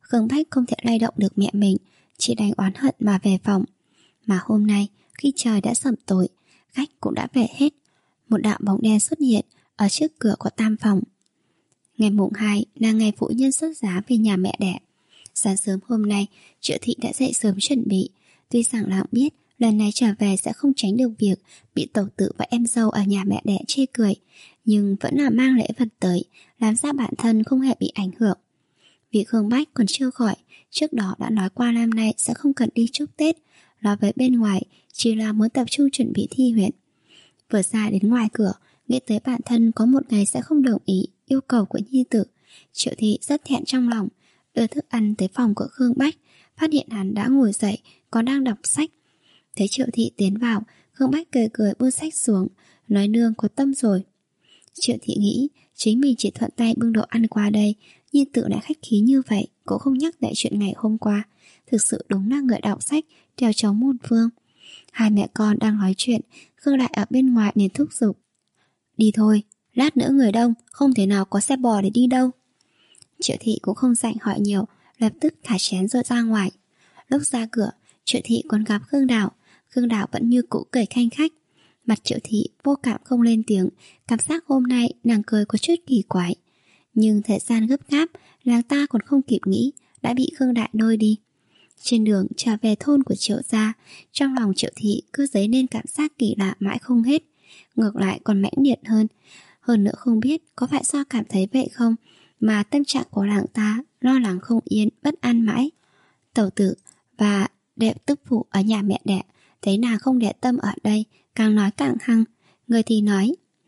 Khương Bách không thể lay động được mẹ mình, chỉ đành oán hận mà về phòng. Mà hôm nay, khi trời đã sẩm tối, khách cũng đã về hết. Một đạo bóng đen xuất hiện ở trước cửa của tam phòng. Ngày mùng hai là ngày phụ nhân xuất giá về nhà mẹ đẻ. Sáng sớm hôm nay, Triệu Thị đã dậy sớm chuẩn bị. Tuy rằng nàng biết lần này trở về sẽ không tránh được việc bị tẩu tử và em dâu ở nhà mẹ đẻ chê cười, nhưng vẫn là mang lễ vật tới, làm sao bản thân không hề bị ảnh hưởng. Vì Khương Bách còn chưa khỏi, trước đó đã nói qua năm nay sẽ không cần đi chúc Tết, nói với bên ngoài chỉ là muốn tập trung chuẩn bị thi huyện. Vừa ra đến ngoài cửa, nghĩ tới bản thân có một ngày sẽ không đồng ý yêu cầu của nhi tử, Triệu Thị rất thẹn trong lòng, đưa thức ăn tới phòng của Khương Bách, phát hiện hắn đã ngồi dậy, còn đang đọc sách. Thấy Triệu Thị tiến vào, Khương Bách cười cười buông sách xuống, nói nương có tâm rồi. Triệu Thị nghĩ chính mình chỉ thuận tay bưng đồ ăn qua đây, nhi tử lại khách khí như vậy, cũng không nhắc lại chuyện ngày hôm qua. Thực sự đúng là người đọc sách theo cháu môn phương. Hai mẹ con đang nói chuyện, Khương Đại ở bên ngoài liền thúc giục: đi thôi, lát nữa người đông, không thể nào có xe bò để đi đâu. Triệu Thị cũng không rảnh hỏi nhiều, lập tức thả chén rồi ra ngoài. Lúc ra cửa, Triệu Thị còn gặp Khương Đào. Khương Đào vẫn như cũ cười khanh khách. Mặt Triệu Thị vô cảm không lên tiếng, cảm giác hôm nay nàng cười có chút kỳ quái. Nhưng thời gian gấp gáp, nàng ta còn không kịp nghĩ đã bị Khương Đại lôi đi. Trên đường trở về thôn của Triệu gia, trong lòng Triệu Thị cứ dấy lên cảm giác kỳ lạ mãi không hết, ngược lại còn mãnh liệt hơn. Hơn nữa không biết có phải do cảm thấy vậy không, mà tâm trạng của nàng ta lo lắng không yên, bất an mãi. Tẩu tử và đệ tức phụ ở nhà mẹ đẻ thấy nàng không để tâm ở đây, càng nói càng hăng. Người thì nói: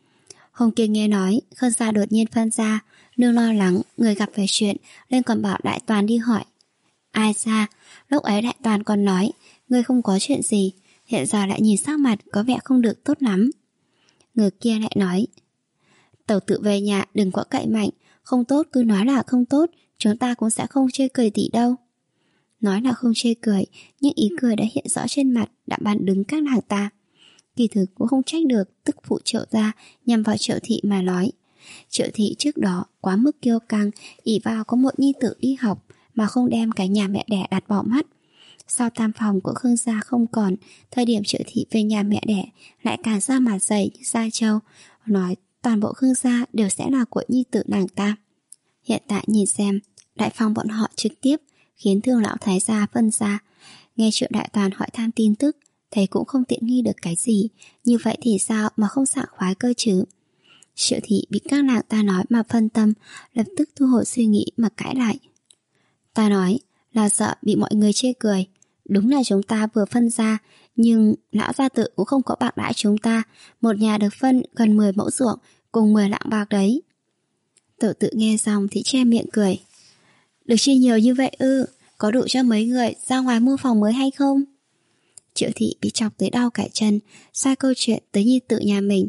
hôm kia nghe nói Khương gia đột nhiên phân ra, nương lo lắng người gặp phải chuyện nên còn bảo Đại Toàn đi hỏi. Ai ra, lúc ấy Đại Toàn còn nói người không có chuyện gì, hiện giờ lại nhìn sắc mặt có vẻ không được tốt lắm. Người kia lại nói: tẩu tự về nhà đừng có cậy mạnh, không tốt cứ nói là không tốt, chúng ta cũng sẽ không chê cười tỷ đâu. Nói là không chê cười, nhưng ý cười đã hiện rõ trên mặt, đã bàn đứng các nàng ta. Kỳ thực cũng không trách được tức phụ Triệu gia nhằm vào Triệu Thị mà nói. Triệu Thị trước đó quá mức kiêu căng, ỷ vào có một nhi tử đi học mà không đem cái nhà mẹ đẻ đặt bỏ mắt. Sau tam phòng của Khương gia không còn, thời điểm Triệu Thị về nhà mẹ đẻ lại càng ra mặt dày như da trâu, nói toàn bộ Khương gia đều sẽ là của nhi tử nàng ta. Hiện tại nhìn xem, đại phòng bọn họ trực tiếp khiến Thương lão thái gia phân ra. Nghe Triệu Đại Toàn hỏi thăm tin tức, thấy cũng không tiện nghi được cái gì, như vậy thì sao mà không sảng khoái cơ chứ. Triệu Thị bị các nàng ta nói mà phân tâm, lập tức thu hồi suy nghĩ mà cãi lại. Ta nói là sợ bị mọi người chê cười. Đúng là chúng ta vừa phân ra, nhưng lão gia tự cũng không có bạc đãi chúng ta, một nhà được phân gần mười mẫu ruộng cùng mười lạng bạc đấy. Tự tự nghe xong thì che miệng cười. Được chia nhiều như vậy ư? Có đủ cho mấy người ra ngoài mua phòng mới hay không? Triệu Thị bị chọc tới đau cả chân, xoay câu chuyện tới nhi tự nhà mình.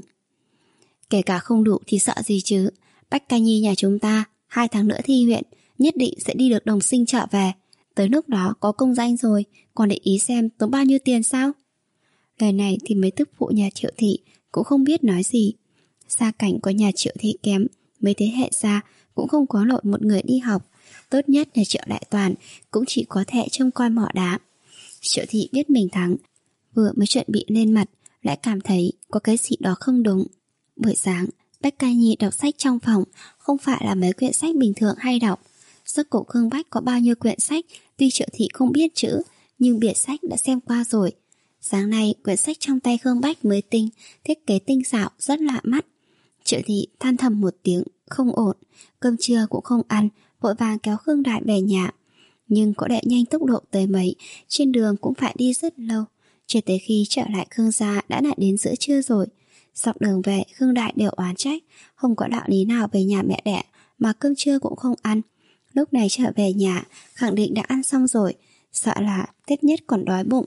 Kể cả không đủ thì sợ gì chứ. Bách Ca Nhi nhà chúng ta hai tháng nữa thi huyện, nhất định sẽ đi được đồng sinh trở về. Tới lúc đó có công danh rồi, còn để ý xem tốn bao nhiêu tiền sao? Lời này thì mấy tức phụ nhà Triệu Thị cũng không biết nói gì. Gia cảnh của nhà Triệu Thị kém, mấy thế hệ xa cũng không có nổi một người đi học. Tốt nhất là Triệu Đại Toàn cũng chỉ có thể trông coi mỏ đá. Triệu Thị biết mình thắng, vừa mới chuẩn bị lên mặt lại cảm thấy có cái gì đó không đúng. Buổi sáng, Bách Ca Nhi đọc sách trong phòng, không phải là mấy quyển sách bình thường hay đọc. Rốt cuộc Khương Bách có bao nhiêu quyển sách, tuy Triệu Thị không biết chữ, nhưng bìa sách đã xem qua rồi. Sáng nay, quyển sách trong tay Khương Bách mới tinh, thiết kế tinh xảo, rất lạ mắt. Triệu Thị than thầm một tiếng, không ổn, cơm trưa cũng không ăn, vội vàng kéo Khương Đại về nhà. Nhưng có đợi nhanh tốc độ tới mấy, trên đường cũng phải đi rất lâu. Cho tới khi trở lại Khương gia đã lại đến giữa trưa rồi. Dọc đường về, Khương Đại đều oán trách, không có đạo lý nào về nhà mẹ đẻ mà cơm trưa cũng không ăn. Lúc này trở về nhà, khẳng định đã ăn xong rồi, sợ là Tết nhất còn đói bụng.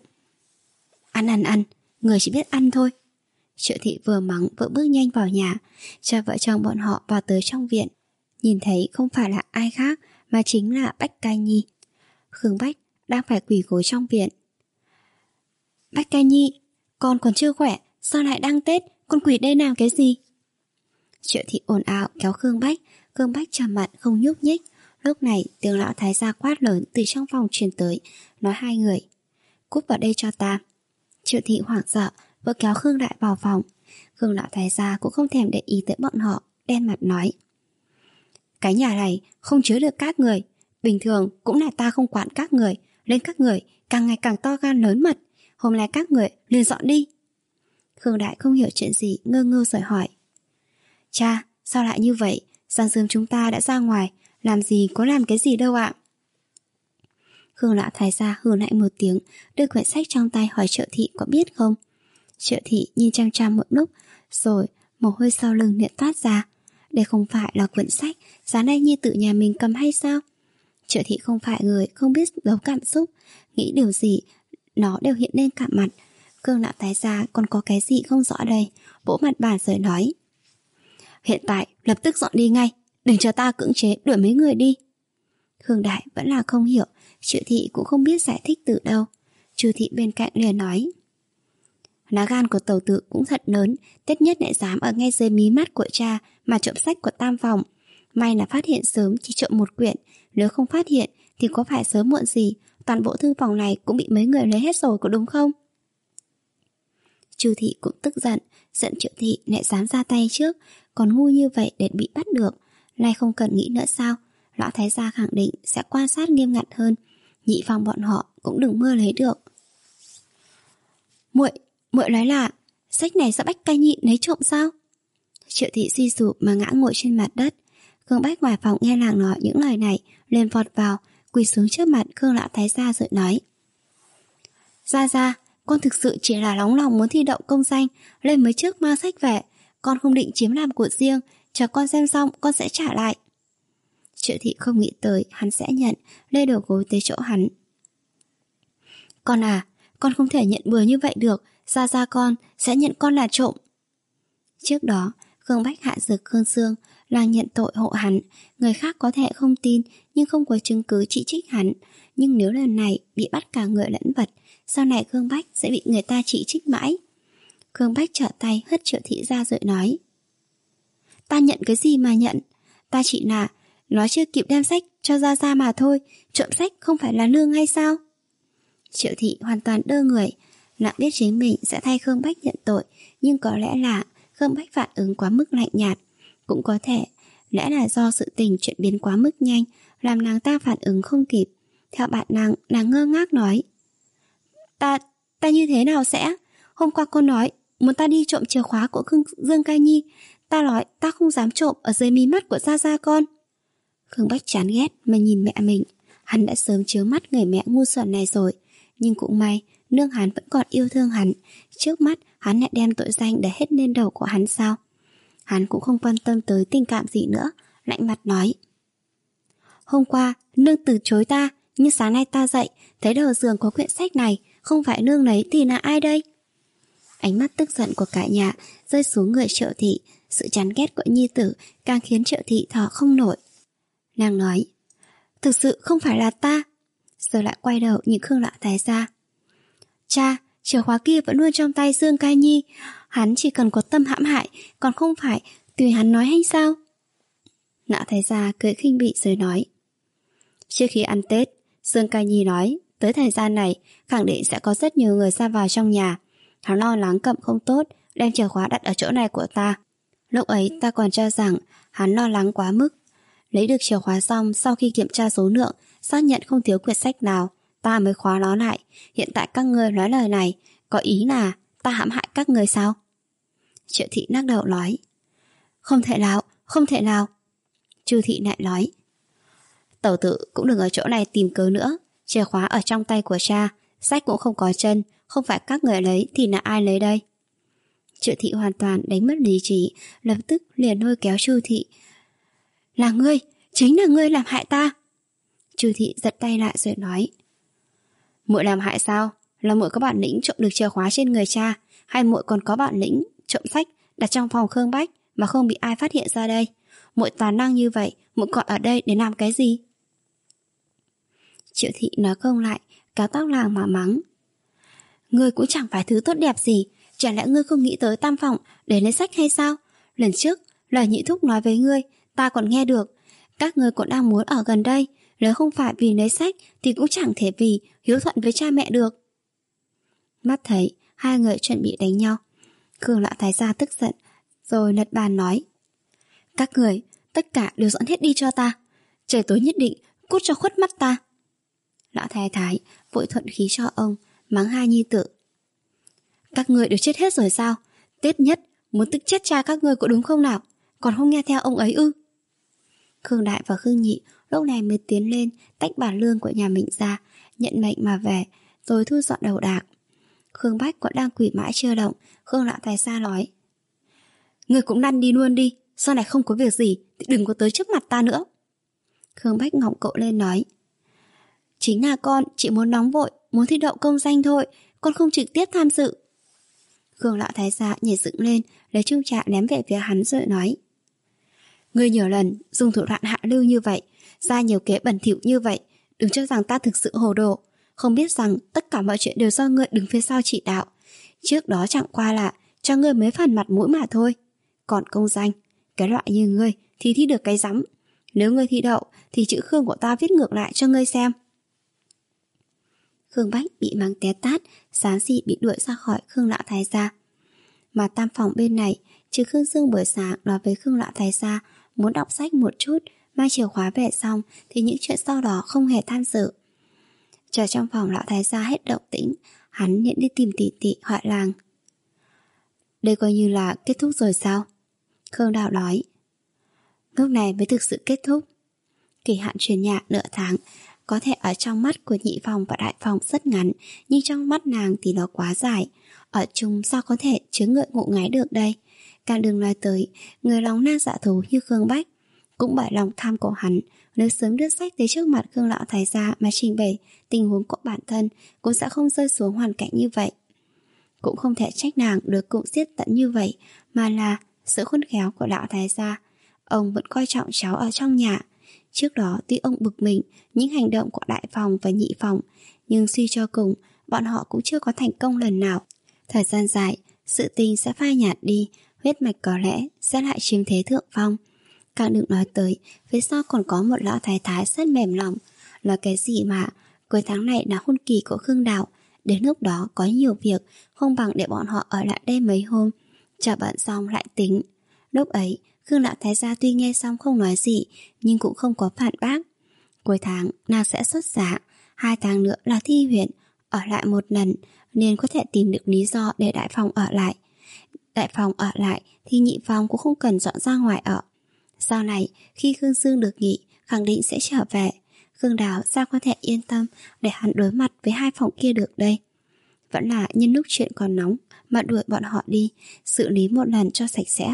Ăn ăn ăn, người chỉ biết ăn thôi. Triệu Thị vừa mắng vừa bước nhanh vào nhà, cho vợ chồng bọn họ vào tới trong viện. Nhìn thấy không phải là ai khác mà chính là Bách Ca Nhi. Khương Bách đang phải quỳ gối trong viện. Bách Ca Nhi, con còn chưa khỏe, sao lại đang Tết, con quỳ đây làm cái gì? Triệu Thị ồn ào kéo Khương Bách. Khương Bách trầm mặt không nhúc nhích. Lúc này tiếng lão thái gia quát lớn từ trong phòng truyền tới, nói hai người: cút vào đây cho ta. Triệu thị hoảng sợ vừa kéo Khương Đại vào phòng. Khương lão thái gia cũng không thèm để ý tới bọn họ, đen mặt nói: cái nhà này không chứa được các người. Bình thường cũng là ta không quản các người, nên các người càng ngày càng to gan lớn mật. Hôm nay các người liền dọn đi. Khương Đại không hiểu chuyện gì, ngơ ngơ rồi hỏi: cha, sao lại như vậy? Sáng sớm chúng ta đã ra ngoài, làm gì có làm cái gì đâu ạ. Khương lão thái gia hừ lại một tiếng, đưa quyển sách trong tay hỏi Triệu thị có biết không. Triệu thị nhìn chăm chăm một lúc, rồi mồ hôi sau lưng liền toát ra. Đây không phải là quyển sách sáng nay nhi tử nhà mình cầm hay sao? Triệu thị không phải người không biết giấu cảm xúc, nghĩ điều gì nó đều hiện lên cả mặt. Khương lão thái gia còn có cái gì không rõ đây, vỗ mặt bàn rồi nói: hiện tại lập tức dọn đi ngay, đừng cho ta cưỡng chế đuổi mấy người đi. Khương Đại vẫn là không hiểu, Triệu thị cũng không biết giải thích từ đâu. Chu thị bên cạnh liền nói: lá gan của tẩu tử cũng thật lớn, Tết Nhất lại dám ở ngay dưới mí mắt của cha mà trộm sách của tam phòng. May là phát hiện sớm chỉ trộm một quyển, nếu không phát hiện thì có phải sớm muộn gì toàn bộ thư phòng này cũng bị mấy người lấy hết rồi, có đúng không? Chu thị cũng tức giận, giận Triệu thị lại dám ra tay trước, còn ngu như vậy để bị bắt được. Nay không cần nghĩ nữa sao? Lão thái gia khẳng định sẽ quan sát nghiêm ngặt hơn, nhị phòng bọn họ cũng đừng mơ lấy được. Muội, muội nói là sách này do Bách Ca Nhi lấy trộm sao? Triệu thị suy sụp mà ngã ngồi trên mặt đất. Khương Bách ngoài phòng nghe nàng nói những lời này, liền vọt vào, quỳ xuống trước mặt Khương lão thái gia rồi nói: Gia Gia, con thực sự chỉ là nóng lòng muốn thi đậu công danh, lên mới trước mang sách về. Con không định chiếm làm của riêng, chờ con xem xong con sẽ trả lại. Triệu thị không nghĩ tới hắn sẽ nhận, lê đầu gối tới chỗ hắn. Con à, con không thể nhận bừa như vậy được, Gia Gia con sẽ nhận con là trộm. Trước đó, Khương Bách hạ dược Khương Sương là nhận tội hộ hắn, người khác có thể không tin nhưng không có chứng cứ chỉ trích hắn. Nhưng nếu lần này bị bắt cả người lẫn vật, sau này Khương Bách sẽ bị người ta chỉ trích mãi. Khương Bách trở tay hất Triệu thị ra rồi nói: Ta nhận cái gì mà nhận? Ta chỉ là nói chưa kịp đem sách cho Gia Gia mà thôi, trộm sách không phải là nương hay sao? Triệu thị hoàn toàn đơ người, nàng biết chính mình sẽ thay Khương Bách nhận tội, nhưng có lẽ là Khương Bách phản ứng quá mức lạnh nhạt, cũng có thể lẽ là do sự tình chuyển biến quá mức nhanh, làm nàng ta phản ứng không kịp. Theo bạn nàng, nàng ngơ ngác nói: Ta, ta như thế nào sẽ? Hôm qua cô nói muốn ta đi trộm chìa khóa của Khương Dương Ca Nhi, ta nói ta không dám trộm ở dưới mí mắt của Gia Gia con. Khương Bách chán ghét mà nhìn mẹ mình, hắn đã sớm chứa mắt người mẹ ngu xuẩn này rồi, nhưng cũng may nương hắn vẫn còn yêu thương hắn. Trước mắt hắn lại đem tội danh để hết lên đầu của hắn sao? Hắn cũng không quan tâm tới tình cảm gì nữa, lạnh mặt nói: Hôm qua nương từ chối ta, nhưng sáng nay ta dậy thấy đầu giường có quyển sách này, không phải nương lấy thì là ai đây? Ánh mắt tức giận của cả nhà rơi xuống người Triệu thị, sự chán ghét của nhi tử càng khiến Triệu thị thở không nổi. Nàng nói: Thực sự không phải là ta. Rồi lại quay đầu nhìn Khương lão thái gia: Cha, chìa khóa kia vẫn luôn trong tay Dương Ca Nhi, hắn chỉ cần có tâm hãm hại, còn không phải tùy hắn nói hay sao? Lão thái gia cười khinh bỉ rồi nói: Trước khi ăn Tết, Dương Ca Nhi nói tới thời gian này khẳng định sẽ có rất nhiều người ra vào trong nhà. Hắn lo lắng cầm không tốt, đem chìa khóa đặt ở chỗ này của ta. Lúc ấy ta còn cho rằng hắn lo lắng quá mức. Lấy được chìa khóa xong, sau khi kiểm tra số lượng, xác nhận không thiếu quyển sách nào, ta mới khóa nó lại. Hiện tại các ngươi nói lời này, có ý là ta hãm hại các người sao? Triệu thị lắc đầu nói: Không thể nào, không thể nào. Chu thị lại nói: Tẩu tử cũng đừng ở chỗ này tìm cớ nữa, chìa khóa ở trong tay của cha, sách cũng không có chân, không phải các người lấy thì là ai lấy đây? Triệu thị hoàn toàn đánh mất lý trí, lập tức liền lôi kéo Chu thị: Là ngươi, chính là ngươi làm hại ta. Chu thị giật tay lại rồi nói: Muội làm hại sao? Là muội có bản lĩnh trộm được chìa khóa trên người cha, hay muội còn có bản lĩnh trộm sách đặt trong phòng Khương Bách mà không bị ai phát hiện ra đây? Muội toàn năng như vậy, muội còn ở đây để làm cái gì? Triệu thị nói không lại, kéo tóc làng mà mắng: Ngươi cũng chẳng phải thứ tốt đẹp gì, chẳng lẽ ngươi không nghĩ tới tam phòng để lấy sách hay sao? Lần trước lời nhị thúc nói với ngươi ta còn nghe được, Các người cũng đang muốn ở gần đây, nếu không phải vì lấy sách thì cũng chẳng thể vì hiếu thuận với cha mẹ được. Mắt thấy hai người chuẩn bị đánh nhau, Khương lão thái gia tức giận rồi lật bàn nói: Các người tất cả đều dọn hết đi cho ta, trời tối nhất định cút cho khuất mắt ta. Lão thái thái vội thuận khí cho ông, mắng hai nhi tử: Các người đều chết hết rồi sao? Tết nhất muốn tức chết cha các ngươi có đúng không nào? Còn không nghe theo ông ấy ư? Khương đại và Khương nhị lúc này mới tiến lên tách bản lương của nhà mình ra, nhận mệnh mà về, rồi thu dọn đầu đạc. Khương Bách còn đang quỳ mãi chưa động. Khương lão thái gia nói: Ngươi cũng lăn đi luôn đi, sau này không có việc gì thì đừng có tới trước mặt ta nữa. Khương Bách ngọng cậu lên nói: Chính là con chỉ muốn nóng vội, muốn thi đậu công danh thôi, con không trực tiếp tham dự. Khương lão thái gia nhảy dựng lên, lấy chung trà ném về phía hắn rồi nói: Ngươi nhiều lần dùng thủ đoạn hạ lưu như vậy, ra nhiều kế bẩn thỉu như vậy, đừng cho rằng ta thực sự hồ đồ, không biết rằng tất cả mọi chuyện đều do ngươi đứng phía sau chỉ đạo. Trước đó chẳng qua là cho ngươi mấy phần mặt mũi mà thôi. Còn công danh, cái loại như ngươi thì thi được cái rắm. Nếu ngươi thi đậu thì chữ Khương của ta viết ngược lại cho ngươi xem. Khương Bách bị mắng té tát, xám xị bị đuổi ra khỏi Khương lão thái gia. Mà tam phòng bên này, trừ Khương Dương buổi sáng nói với Khương lão thái gia muốn đọc sách một chút, mang chìa khóa về xong thì những chuyện sau đó không hề tham dự. Chờ trong phòng lão thái gia hết động tĩnh, hắn nhận đi tìm tỷ tỷ hỏi làng: Đây coi như là kết thúc rồi sao? Khương Đào nói: Lúc này mới thực sự kết thúc. Kỳ hạn truyền nhạc nửa tháng có thể ở trong mắt của nhị phòng và đại phòng rất ngắn, nhưng trong mắt nàng thì nó quá dài. Ở chung sao có thể chứa ngợi ngụ ngáy được đây? Càng đừng nói tới người lòng nan dạ thú như Khương Bách. Cũng bởi lòng tham của hắn, nếu sớm đưa sách tới trước mặt Khương lão thái gia mà trình bày tình huống của bản thân, cũng sẽ không rơi xuống hoàn cảnh như vậy. Cũng không thể trách nàng được cụ giết tận như vậy, mà là sự khôn khéo của lão thái gia. Ông vẫn coi trọng cháu ở trong nhà. Trước đó tuy ông bực mình những hành động của đại phòng và nhị phòng, nhưng suy cho cùng bọn họ cũng chưa có thành công lần nào. Thời gian dài, sự tình sẽ phai nhạt đi, huyết mạch có lẽ sẽ lại chiếm thế thượng phong. Càng đừng nói tới phía sau còn có một lão thái thái rất mềm lòng. Là cái gì mà cuối tháng này là hôn kỳ của Khương Đào, đến lúc đó có nhiều việc, không bằng để bọn họ ở lại đây mấy hôm, chờ bận xong lại tính. Lúc ấy Khương lão thái gia tuy nghe xong không nói gì, nhưng cũng không có phản bác. Cuối tháng nàng sẽ xuất giá, hai tháng nữa là thi huyện, ở lại một lần nên có thể tìm được lý do để đại phòng ở lại. Đại phòng ở lại thì nhị phòng cũng không cần dọn ra ngoài ở. Sau này khi Khương Dương được nghỉ, khẳng định sẽ trở về. Khương Đào sao có thể yên tâm để hắn đối mặt với hai phòng kia được đây? Vẫn là nhân lúc chuyện còn nóng mà đuổi bọn họ đi, xử lý một lần cho sạch sẽ.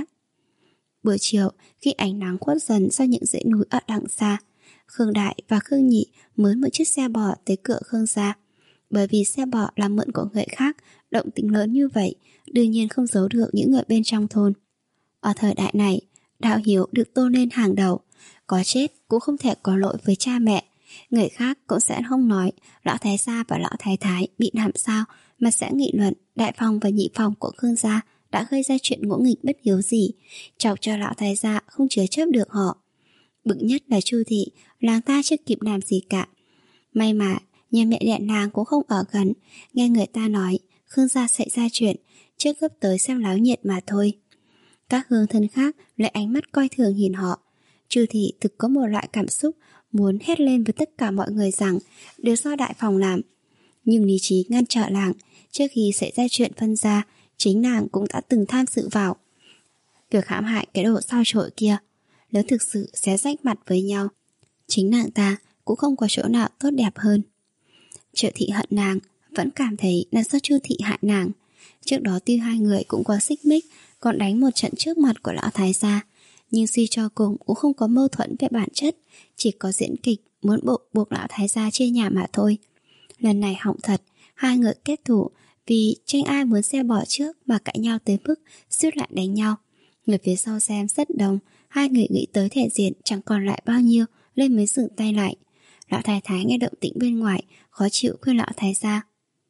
Buổi chiều, khi ánh nắng khuất dần sau những dãy núi ở đằng xa, Khương Đại và Khương Nhị mướn một chiếc xe bò tới cửa Khương gia. Bởi vì xe bò là mượn của người khác, động tĩnh lớn như vậy, đương nhiên không giấu được những người bên trong thôn. Ở thời đại này, đạo hiếu được tôn lên hàng đầu, có chết cũng không thể có lỗi với cha mẹ. Người khác cũng sẽ không nói lão thái gia và lão thái thái bị làm sao, mà sẽ nghị luận đại phòng và nhị phòng của Khương gia đã gây ra chuyện ngỗ nghịch bất hiếu gì, chọc cho lão thái gia không chứa chấp được họ. Bực nhất là Chu thị, làng ta chưa kịp làm gì cả. May mà nhà mẹ đẻ nàng cũng không ở gần, nghe người ta nói Khương gia xảy ra chuyện, trước gấp tới xem náo nhiệt mà thôi. Các hương thân khác lấy ánh mắt coi thường nhìn họ. Chu thị thực có một loại cảm xúc muốn hét lên với tất cả mọi người rằng đều do đại phòng làm. Nhưng lý trí ngăn trở nàng. Trước khi xảy ra chuyện phân gia, chính nàng cũng đã từng tham dự vào việc hãm hại cái đồ sao chổi kia. Nếu thực sự xé rách mặt với nhau, chính nàng ta cũng không có chỗ nào tốt đẹp hơn. Triệu thị hận nàng, vẫn cảm thấy là do Chu thị hại nàng. Trước đó tuy hai người cũng có xích mích, còn đánh một trận trước mặt của lão thái gia, nhưng suy cho cùng cũng không có mâu thuẫn về bản chất, chỉ có diễn kịch muốn buộc, buộc lão thái gia chia nhà mà thôi. Lần này hỏng thật, hai người kết thủ vì tranh ai muốn xe bỏ trước mà cãi nhau tới mức suýt lại đánh nhau. Người phía sau xem rất đông, hai người nghĩ tới thể diện chẳng còn lại bao nhiêu nên mới dừng tay lại. Lão thái thái nghe động tĩnh bên ngoài, khó chịu khuyên lão thái gia: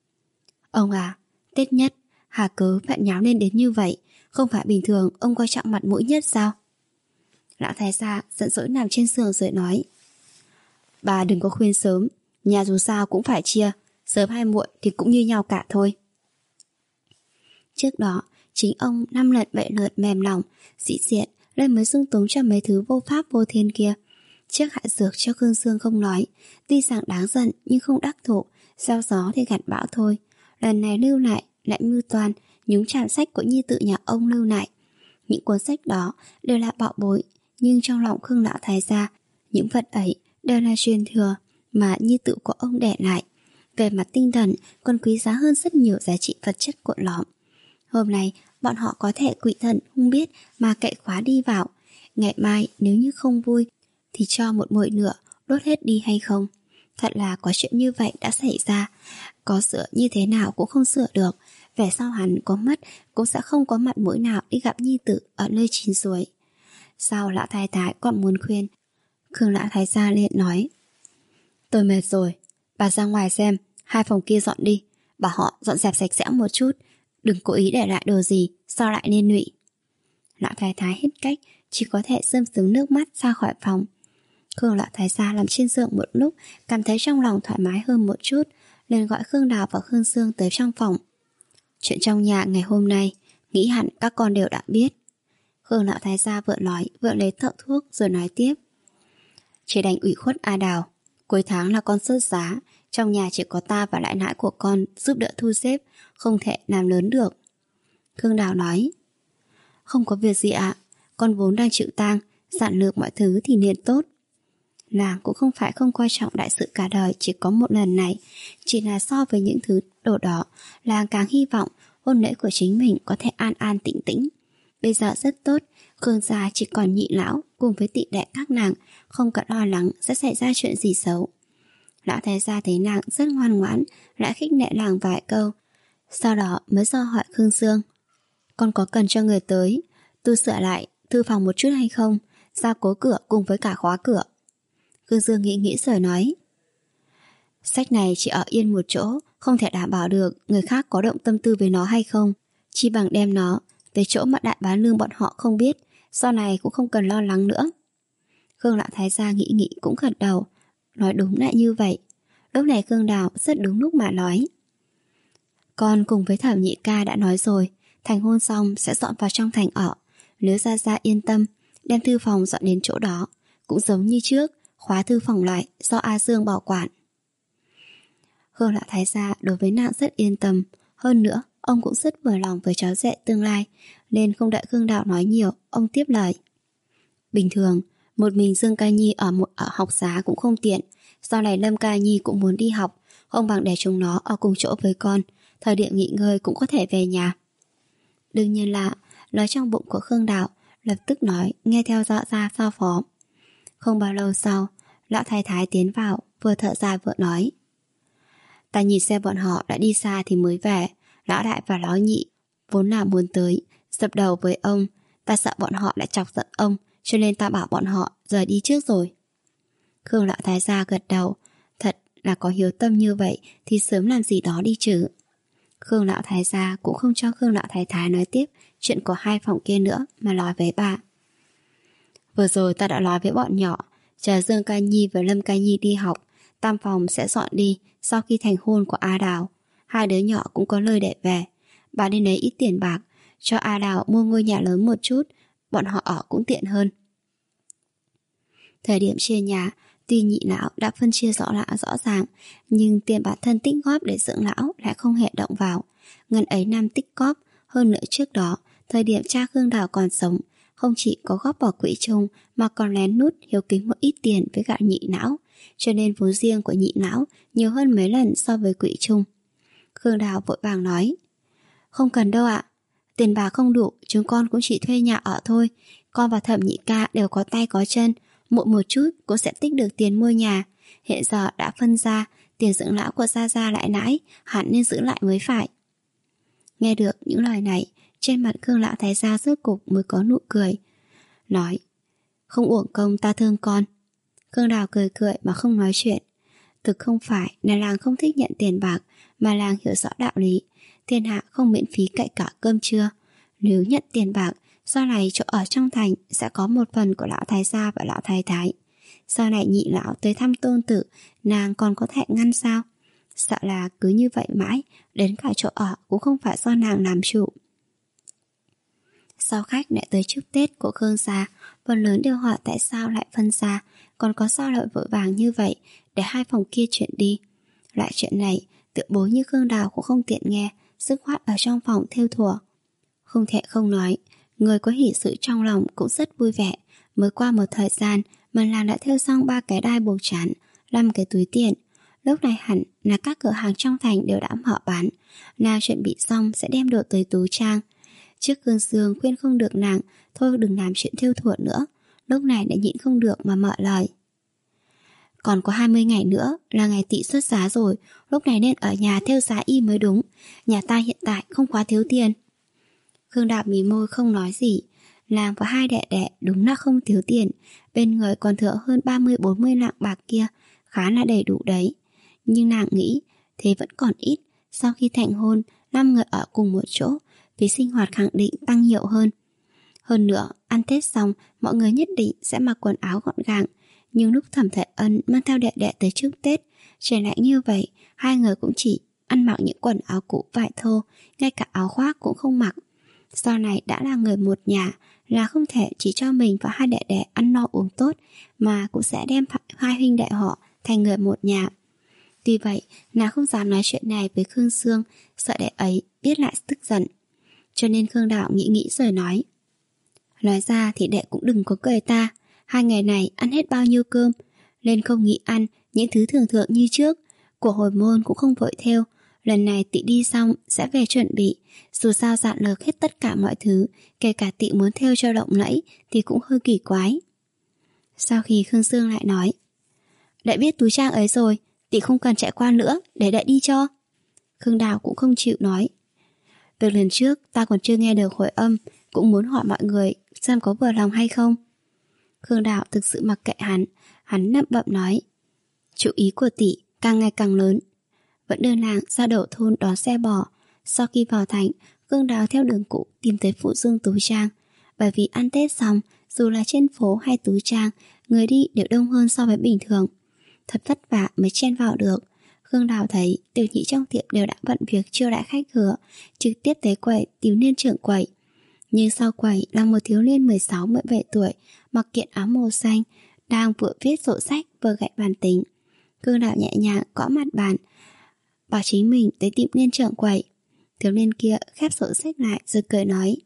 Ông à, Tết nhất hà cớ bạn nháo lên đến như vậy, không phải bình thường ông coi trọng mặt mũi nhất sao? Lão thái gia giận dỗi nằm trên giường rồi nói: Bà đừng có khuyên sớm, nhà dù sao cũng phải chia, sớm hay muộn thì cũng như nhau cả thôi. Trước đó chính ông năm lần bảy lượt mềm lòng, sĩ diện nên mới dung túng cho mấy thứ vô pháp vô thiên kia. Trước hạ dược cho Khương Dương không nói, tuy rằng đáng giận nhưng không đắc thủ, gieo gió thì gặt bão thôi. Lần này lưu lại lại mưu toan nhúng chàm sách của nhi tự nhà ông lưu lại. Những cuốn sách đó đều là bảo bối, nhưng trong lòng Khương lão thái gia, những vật ấy đều là truyền thừa mà nhi tự của ông để lại. Về mặt tinh thần còn quý giá hơn rất nhiều giá trị vật chất của lõm. Hôm nay bọn họ có thể quỵ thần không biết mà cậy khóa đi vào. Ngày mai nếu như không vui thì cho một muội nữa đốt hết đi hay không? Thật là có chuyện như vậy đã xảy ra, có sửa như thế nào cũng không sửa được. Về sau hắn có mất cũng sẽ không có mặt mũi nào đi gặp nhi tử ở nơi chín suối. Sau lão thái thái còn muốn khuyên, Khương lão thái gia liền nói: Tôi mệt rồi, bà ra ngoài xem, hai phòng kia dọn đi, bảo họ dọn dẹp sạch sẽ một chút, đừng cố ý để lại đồ gì, sao lại nên lụy. Lão thái thái hết cách, chỉ có thể rơm rớm nước mắt ra khỏi phòng. Khương lão thái gia nằm trên giường một lúc, cảm thấy trong lòng thoải mái hơn một chút, liền gọi Khương Đào và Khương Dương tới trong phòng. Chuyện trong nhà ngày hôm nay, nghĩ hẳn các con đều đã biết. Khương lão thái gia vừa nói vừa lấy thợ thuốc rồi nói tiếp: Chỉ đành ủy khuất A Đào, cuối tháng là con sốt giá, trong nhà chỉ có ta và lại nãi của con giúp đỡ thu xếp, không thể làm lớn được. Khương Đào nói: Không có việc gì ạ, con vốn đang chịu tang, giản lược mọi thứ thì liền tốt. Nàng cũng không phải không coi trọng đại sự cả đời chỉ có một lần này, chỉ là so với những thứ đồ đó, nàng càng hy vọng hôn lễ của chính mình có thể an an tĩnh tĩnh. Bây giờ rất tốt, Khương gia chỉ còn nhị lão cùng với tỷ đệ các nàng, không cần lo lắng sẽ xảy ra chuyện gì xấu. Lão thái gia thấy nàng rất ngoan ngoãn, lại khích lệ nàng vài câu, sau đó mới do hỏi Khương Dương: Con có cần cho người tới tu sửa lại thư phòng một chút hay không, gia cố cửa cùng với cả khóa cửa? Khương Dương nghĩ nghĩ rồi nói: Sách này chỉ ở yên một chỗ, không thể đảm bảo được người khác có động tâm tư với nó hay không, chi bằng đem nó tới chỗ mà đại bá nương bọn họ không biết, sau này cũng không cần lo lắng nữa. Khương lão thái gia nghĩ nghĩ cũng gật đầu, nói đúng lại như vậy. Lúc này Khương Đào rất đúng lúc mà nói: Con cùng với Thẩm nhị ca đã nói rồi, thành hôn xong sẽ dọn vào trong thành ở. Nếu gia gia yên tâm, đem thư phòng dọn đến chỗ đó, cũng giống như trước, khóa thư phòng lại do A Dương bảo quản. Khương lão thái gia đối với nàng rất yên tâm, hơn nữa ông cũng rất vừa lòng với cháu rể tương lai, nên không đợi Khương Đạo nói nhiều, ông tiếp lời: Bình thường một mình Dương Ca Nhi ở một ở học giá cũng không tiện, sau này Lâm Ca Nhi cũng muốn đi học, không bằng để chúng nó ở cùng chỗ với con, thời điểm nghỉ ngơi cũng có thể về nhà. Đương nhiên là nói trong bụng của Khương Đạo, lập tức nói nghe theo dõi ra sao phó. Không bao lâu sau, lão thái thái tiến vào, vừa thở dài vừa nói: Ta nhìn xem bọn họ đã đi xa thì mới về, lão đại và lão nhị vốn là muốn tới dập đầu với ông, ta sợ bọn họ lại chọc giận ông, cho nên ta bảo bọn họ rời đi trước rồi. Khương lão thái gia gật đầu, thật là có hiếu tâm như vậy thì sớm làm gì đó đi chứ. Khương lão thái gia cũng không cho Khương lão thái thái nói tiếp chuyện của hai phòng kia nữa, mà nói với bà: Vừa rồi ta đã nói với bọn nhỏ, chờ Dương Ca Nhi và Lâm Ca Nhi đi học, tam phòng sẽ dọn đi sau khi thành hôn của A Đào. Hai đứa nhỏ cũng có lời để về, bà nên lấy ít tiền bạc cho A Đào mua ngôi nhà lớn một chút, bọn họ ở cũng tiện hơn. Thời điểm chia nhà, tuy nhị lão đã phân chia rõ lạ rõ ràng, nhưng tiền bản thân tích góp để dưỡng lão lại không hề động vào. Ngân ấy năm tích góp, hơn nữa trước đó, thời điểm cha Khương Đào còn sống, không chỉ có góp vào quỹ chung mà còn lén nút hiếu kính một ít tiền với cả nhị lão, cho nên vốn riêng của nhị lão nhiều hơn mấy lần so với quỹ chung. Khương Đào vội vàng nói: Không cần đâu ạ, tiền bạc không đủ, chúng con cũng chỉ thuê nhà ở thôi. Con và Thẩm nhị ca đều có tay có chân, muộn một chút cũng sẽ tích được tiền mua nhà. Hiện giờ đã phân ra, tiền dưỡng lão của gia gia lại nãi, hẳn nên giữ lại mới phải. Nghe được những lời này, trên mặt Khương lão thái gia rốt cục mới có nụ cười, nói: Không uổng công ta thương con. Khương Đào cười cười mà không nói chuyện. Thực không phải là làng không thích nhận tiền bạc, mà làng hiểu rõ đạo lý, thiên hạ không miễn phí cậy cả cơm trưa. Nếu nhận tiền bạc, Sau này chỗ ở trong thành sẽ có một phần của lão thái gia và lão thái thái. Sau này nhị lão tới thăm tôn tử, nàng còn có thể ngăn sao? Sợ là cứ như vậy mãi, đến cả chỗ ở cũng không phải do nàng làm chủ. Sau khách lại tới chúc Tết của Khương gia, phần lớn đều hỏi tại sao lại phân gia, còn có sao lại vội vàng như vậy để hai phòng kia chuyển đi. Loại chuyện này tự bối như Khương Đào cũng không tiện nghe, dứt khoát ở trong phòng thêu thùa. Không thể không nói, người có hỷ sự trong lòng cũng rất vui vẻ. Mới qua một thời gian mà nàng đã thêu xong ba cái đai buộc trán, năm cái túi tiền. Lúc này hẳn là các cửa hàng trong thành đều đã mở bán. Nàng chuẩn bị xong sẽ đem đồ tới Tú Trang. Trước Khương Dương khuyên không được nàng, thôi đừng làm chuyện thêu thùa nữa. Lúc này đã nhịn không được mà mở lời. Còn có hai mươi ngày nữa là ngày Tỵ xuất giá rồi, lúc này nên ở nhà thêu giá y mới đúng. Nhà ta hiện tại không quá thiếu tiền. Khương Đào mí môi không nói gì. Nàng và hai đệ đệ đúng là không thiếu tiền, bên người còn thừa hơn ba mươi bốn mươi lạng bạc kia, khá là đầy đủ đấy. Nhưng nàng nghĩ thế vẫn còn ít. Sau khi thành hôn, năm người ở cùng một chỗ, phí sinh hoạt khẳng định tăng nhiều hơn. Hơn nữa, ăn Tết xong, mọi người nhất định sẽ mặc quần áo gọn gàng. Nhưng lúc Thẩm Thệ Ân mang theo đệ đệ tới chúc Tết, trời lạnh như vậy, hai người cũng chỉ ăn mặc những quần áo cũ vải thô, ngay cả áo khoác cũng không mặc. Sau này đã là người một nhà, là không thể chỉ cho mình và hai đệ đệ ăn no uống tốt, mà cũng sẽ đem hai huynh đệ họ thành người một nhà. Tuy vậy, nàng không dám nói chuyện này với Khương Dương, sợ đệ ấy biết lại tức giận. Cho nên Khương Đào nghĩ nghĩ rồi nói. Nói ra thì đệ cũng đừng có cười ta. Hai ngày này ăn hết bao nhiêu cơm, lên không nghĩ ăn những thứ thường thượng như trước. Của hồi môn cũng không vội theo. Lần này Tỵ đi xong sẽ về chuẩn bị. Dù sao dạn lược hết tất cả mọi thứ, kể cả Tỵ muốn theo cho lộng lẫy thì cũng hơi kỳ quái. Sau khi Khương Dương lại nói, đệ biết túi trang ấy rồi, Tỵ không cần chạy qua nữa, để đệ đi cho. Khương Đào cũng không chịu nói. Từ lần trước ta còn chưa nghe được hồi âm, cũng muốn hỏi mọi người xem có vừa lòng hay không. Khương Đào thực sự mặc kệ hắn. Hắn nậm bậm nói, chú ý của Tỵ càng ngày càng lớn. Vẫn đưa nàng ra đầu thôn đón xe bò. Sau khi vào thành, Khương Đào theo đường cũ tìm tới Phụ Dương Tú Trang. Bởi vì ăn Tết xong, dù là trên phố hay Tú Trang, người đi đều đông hơn so với bình thường. Thật vất vả mới chen vào được. Khương Đào thấy tiểu nhị trong tiệm đều đã bận việc chiêu đãi khách khứa, trực tiếp tới quầy tìm niên trưởng quầy. Nhưng sau quầy là một thiếu niên mười sáu mười bảy tuổi, mặc kiện áo màu xanh, đang vừa viết sổ sách vừa gậy bàn tính. Khương Đào nhẹ nhàng gõ mặt bàn, bảo chính mình tới tìm niên trưởng quầy. Thiếu niên kia khép sổ sách lại rồi cười nói,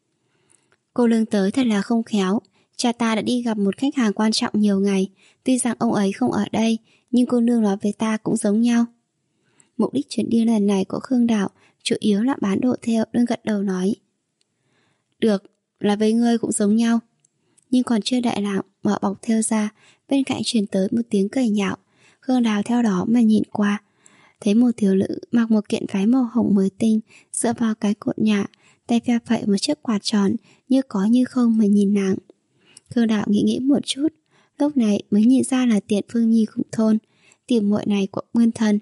cô lương tới thật là không khéo. Cha ta đã đi gặp một khách hàng quan trọng nhiều ngày. Tuy rằng ông ấy không ở đây, nhưng cô nương nói với ta cũng giống nhau. Mục đích chuyến đi lần này của Khương Đào chủ yếu là bán đồ theo, nên gật đầu nói, được, là với ngươi cũng giống nhau. Nhưng còn chưa đại lạc mở bọc theo ra, bên cạnh truyền tới một tiếng cười nhạo. Khương Đào theo đó mà nhìn qua, thấy một thiếu nữ mặc một kiện váy màu hồng mới tinh, dựa vào cái cột nhà, tay phe phẩy một chiếc quạt tròn, như có như không mà nhìn nàng. Khương Đào nghĩ nghĩ một chút, lúc này mới nhìn ra là Tiền Phương Nhi cùng thôn, tiểu muội này của Nguyên Thân.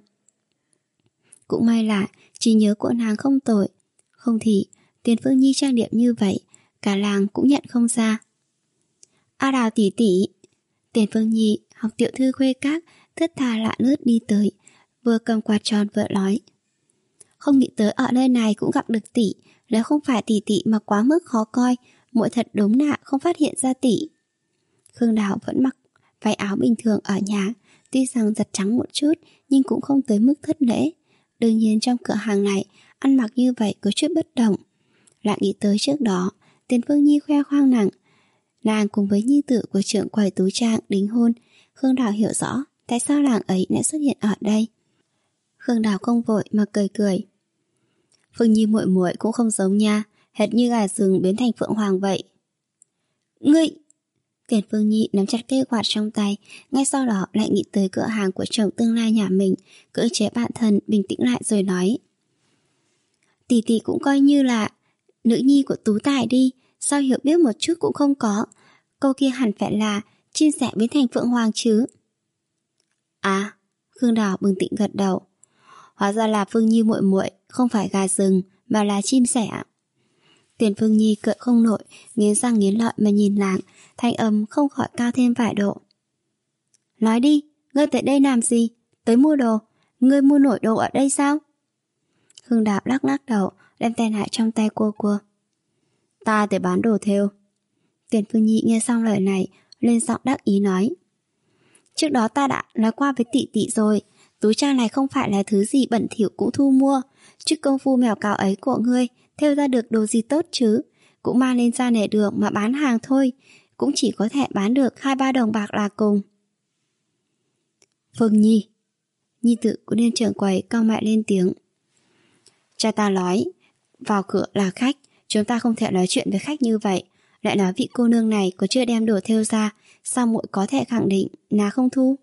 Cũng may là trí nhớ của nàng không tồi, không thì Tiền Phương Nhi trang điểm như vậy, cả làng cũng nhận không ra. A Đào tỷ tỷ. Tiền Phương Nhi học tiểu thư khuê các, thướt tha lạ lướt đi tới, vừa cầm quạt tròn vừa nói, không nghĩ tới ở nơi này cũng gặp được tỷ. Nếu không phải tỷ tỷ mà quá mức khó coi, muội thật đúng là không phát hiện ra tỷ. Khương Đào vẫn mặc váy áo bình thường ở nhà, tuy rằng giặt trắng một chút nhưng cũng không tới mức thất lễ. Đương nhiên trong cửa hàng này ăn mặc như vậy có chút bất đồng. Lại nghĩ tới trước đó Tiền Phương Nhi khoe khoang nàng nàng cùng với nhi tử của trưởng quầy Tú Trang đính hôn. Khương Đào hiểu rõ tại sao làng ấy lại xuất hiện ở đây. Khương Đào không vội mà cười cười, Phương Nhi muội muội cũng không giống nha, hệt như gà rừng biến thành phượng hoàng vậy. Ngươi! Tiền Phương Nhi nắm chặt cây quạt trong tay, ngay sau đó lại nghĩ tới cửa hàng của chồng tương lai nhà mình, cưỡng chế bản thân bình tĩnh lại rồi nói, tỷ tỷ cũng coi như là nữ nhi của Tú Tài đi, sao hiểu biết một chút cũng không có. Câu kia hẳn phải là chim sẻ biến thành phượng hoàng chứ. À, Khương Đào bừng tỉnh gật đầu. Hóa ra là Phương Nhi muội muội không phải gà rừng mà là chim sẻ. Tiền Phương Nhi cựa không nổi, nghiến răng nghiến lợi mà nhìn nàng, thanh âm không khỏi cao thêm vài độ. Nói đi, ngươi tới đây làm gì? Tới mua đồ? Ngươi mua nổi đồ ở đây sao? Khương Đào lắc lắc đầu, đem tay lại trong tay cua cua. Ta tới bán đồ thêu. Tiền Phương Nhi nghe xong lời này, lên giọng đắc ý nói. Trước đó ta đã nói qua với tỷ tỷ rồi, túi trang này không phải là thứ gì bẩn thỉu cũng thu mua. Chứ công phu mèo cào ấy của ngươi, thêu ra được đồ gì tốt chứ? Cũng mang lên ra nẻ đường mà bán hàng thôi, cũng chỉ có thể bán được hai ba đồng bạc là cùng. Phương Nhi. Nhi tử của Liên trưởng quầy cau mày lên tiếng. Cha ta nói, vào cửa là khách, chúng ta không thể nói chuyện với khách như vậy. Lại nói vị cô nương này có chưa đem đồ thêu ra, sao muội có thể khẳng định là không thu?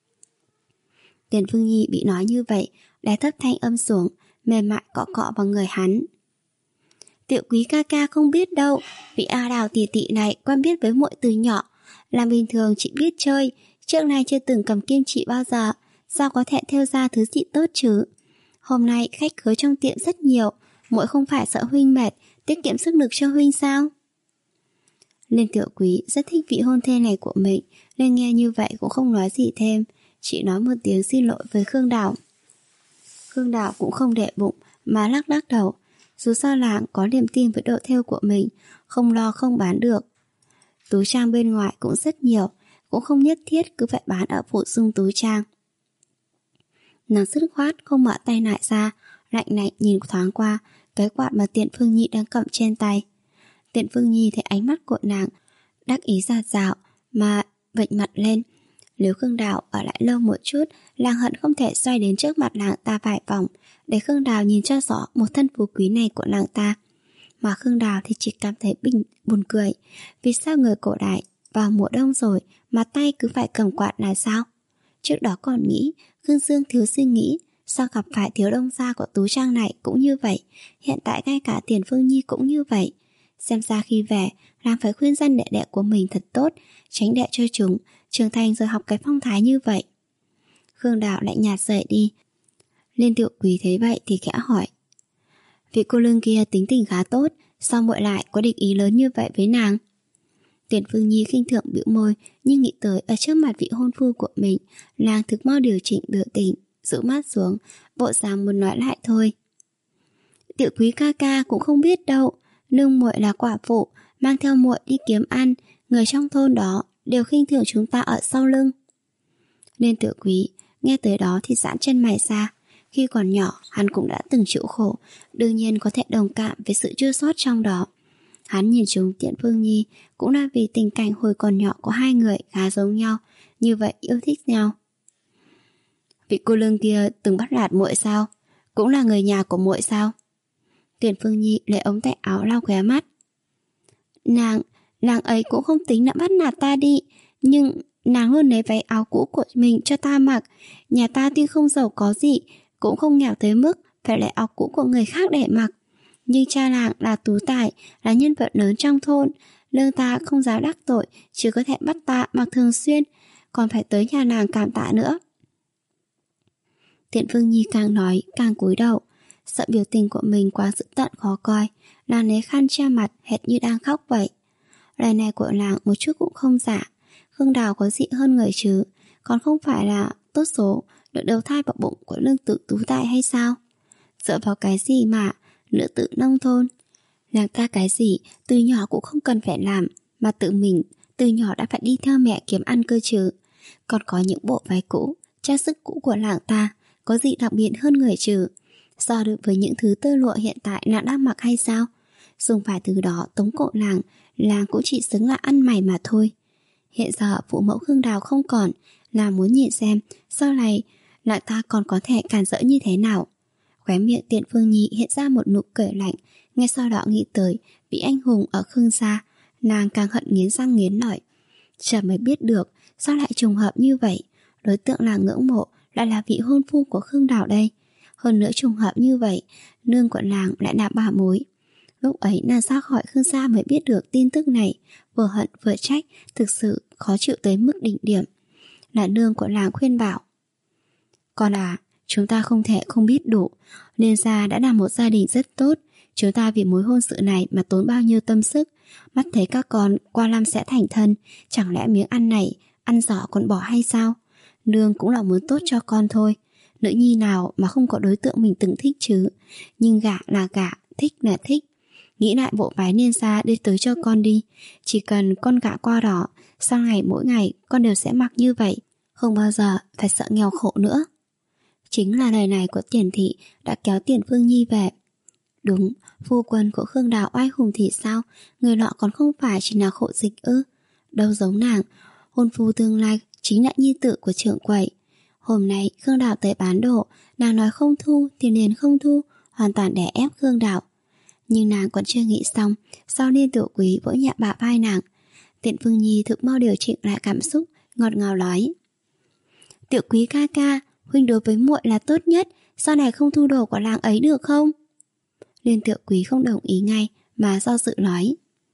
Tiền Phương Nhi bị nói như vậy, đè thấp thanh âm xuống, mềm mại cọ cọ vào người hắn. Tiểu Quý ca ca không biết đâu, vị A Đào tỷ tỷ này quen biết với muội từ nhỏ, làm bình thường chị biết chơi, trước nay chưa từng cầm kim chỉ bao giờ, sao có thể thêu ra thứ gì tốt chứ? Hôm nay khách khứa trong tiệm rất nhiều, muội không phải sợ huynh mệt, tiết kiệm sức lực cho huynh sao? Liên Tiểu Quý rất thích vị hôn thê này của mình, nên nghe như vậy cũng không nói gì thêm, chỉ nói một tiếng xin lỗi với Khương Đào. Khương Đào cũng không để bụng mà lắc lắc đầu, dù sao làng có niềm tin với độ thêu của mình, không lo không bán được. Túi trang bên ngoài cũng rất nhiều, cũng không nhất thiết cứ phải bán ở phụ dung túi trang. Nàng dứt khoát không mở tay lại ra, lạnh lạnh nhìn thoáng qua cái quạt mà Tiện Phương Nhi đang cầm trên tay. Tiện Phương Nhi thấy ánh mắt của nàng đắc ý dạt dạo mà vịnh mặt lên. Nếu Khương Đào ở lại lâu một chút, nàng hận không thể xoay đến trước mặt nàng ta vài vòng, để Khương Đào nhìn cho rõ một thân phú quý này của nàng ta. Mà Khương Đào thì chỉ cảm thấy bình buồn cười. Vì sao người cổ đại vào mùa đông rồi mà tay cứ phải cầm quạt là sao? Trước đó còn nghĩ Khương Dương thiếu suy nghĩ, sao gặp phải thiếu đông gia của túi trang này cũng như vậy, hiện tại ngay cả Tiền Phương Nhi cũng như vậy. Xem ra khi về, nàng phải khuyên dân đệ đệ của mình thật tốt, tránh đệ cho chúng trưởng thành rồi học cái phong thái như vậy. Khương Đào lại nhạt rời đi. Liên Tiểu Quý thấy vậy thì khẽ hỏi. Vị cô lương kia tính tình khá tốt, sao muội lại có địch ý lớn như vậy với nàng? Tiền Phương Nhi khinh thường bĩu môi, nhưng nghĩ tới ở trước mặt vị hôn phu của mình, nàng thực mau điều chỉnh biểu tình, rũ mắt xuống, bộ dáng muốn nói lại thôi. Tiểu Quý ca ca cũng không biết đâu, nương muội là quả phụ, mang theo muội đi kiếm ăn, người trong thôn đó đều khinh thường chúng ta ở sau lưng. Nên Tiểu Quý nghe tới đó thì giãn chân mày ra. Khi còn nhỏ, hắn cũng đã từng chịu khổ, đương nhiên có thể đồng cảm với sự chua xót trong đó. Hắn nhìn chúng Tiện Phương Nhi cũng là vì tình cảnh hồi còn nhỏ của hai người khá giống nhau, như vậy yêu thích nhau. Vị cô lương kia từng bắt nạt muội sao? Cũng là người nhà của muội sao? Tiện Phương Nhi lấy ống tay áo lau khóe mắt. Nàng, nàng ấy cũng không tính đã bắt nạt ta đi, nhưng nàng luôn lấy váy áo cũ của mình cho ta mặc. Nhà ta tuy không giàu có gì, cũng không nghèo tới mức phải lấy áo cũ của người khác để mặc. Nhưng cha nàng là tú tài, là nhân vật lớn trong thôn, lương ta không dám đắc tội, chỉ có thể bắt ta mặc thường xuyên, còn phải tới nhà nàng cảm tạ nữa. Tiện Phương Nhi càng nói càng cúi đầu, sợ biểu tình của mình quá dữ tợn khó coi, nàng lấy khăn che mặt hệt như đang khóc vậy. Lời này của nàng một chút cũng không giả. Khương Đào có dị hơn người chứ, còn không phải là tốt số được đầu thai vào bụng của lương tử tú tài hay sao? Dựa vào cái gì mà nữ tử nông thôn? Nàng ta cái gì từ nhỏ cũng không cần phải làm, mà tự mình từ nhỏ đã phải đi theo mẹ kiếm ăn cơ chứ. Còn có những bộ váy cũ, trang sức cũ của nàng ta, có gì đặc biệt hơn người chứ? So được với những thứ tơ lụa hiện tại nàng đang mặc hay sao? Dùng vài thứ đó tống cổ nàng, nàng cũng chỉ xứng là ăn mày mà thôi. Hiện giờ phụ mẫu Khương Đào không còn, là muốn nhìn xem sau này nàng ta còn có thể càn rỡ như thế nào. Khóe miệng Tiện Phương Nhi hiện ra một nụ cười lạnh, ngay sau đó nghĩ tới vị anh hùng ở Khương gia, nàng càng hận nghiến răng nghiến lợi. Chợt mới biết được sao lại trùng hợp như vậy, đối tượng là ngưỡng mộ lại là vị hôn phu của Khương Đào đây. Hơn nữa trùng hợp như vậy, nương của nàng lại là bà mối. Lúc ấy nàng ra khỏi Khương gia mới biết được tin tức này, vừa hận vừa trách, thực sự khó chịu tới mức đỉnh điểm. Là nương của nàng khuyên bảo. Con à, chúng ta không thể không biết đủ, Liên gia đã là một gia đình rất tốt, Chúng ta vì mối hôn sự này mà tốn bao nhiêu tâm sức. Mắt thấy các con qua năm sẽ thành thân, chẳng lẽ miếng ăn này ăn giỏ còn bỏ hay sao? Nương cũng là muốn tốt cho con thôi. Nữ nhi nào mà không có đối tượng mình từng thích chứ. Nhưng gả là gả, thích là thích. Nghĩ lại bộ váy nên xa đưa tới cho con đi. Chỉ cần con gả qua đó, sau ngày mỗi ngày con đều sẽ mặc như vậy, không bao giờ phải sợ nghèo khổ nữa. Chính là lời này của Tiền thị đã kéo Tiền Phương Nhi về. Đúng, phu quân của Khương Đào oai hùng thì sao? Người nọ còn không phải chỉ là khổ dịch ư? Đâu giống nàng, hôn phu tương lai chính là nhi tử của trưởng quầy. Hôm nay Khương Đào tới bán đồ, nàng nói không thu thì liền không thu, hoàn toàn đè ép Khương Đào. Nhưng nàng còn chưa nghĩ xong, sau Liên Tiểu Quý vỗ nhẹ bả vai nàng. Tiện Phương Nhi thực mau điều chỉnh lại cảm xúc, ngọt ngào nói: Tiểu Quý ca ca, huynh đối với muội là tốt nhất, sau này không thu đồ của làng ấy được không? Liên Tiểu Quý không đồng ý ngay mà do dự nói: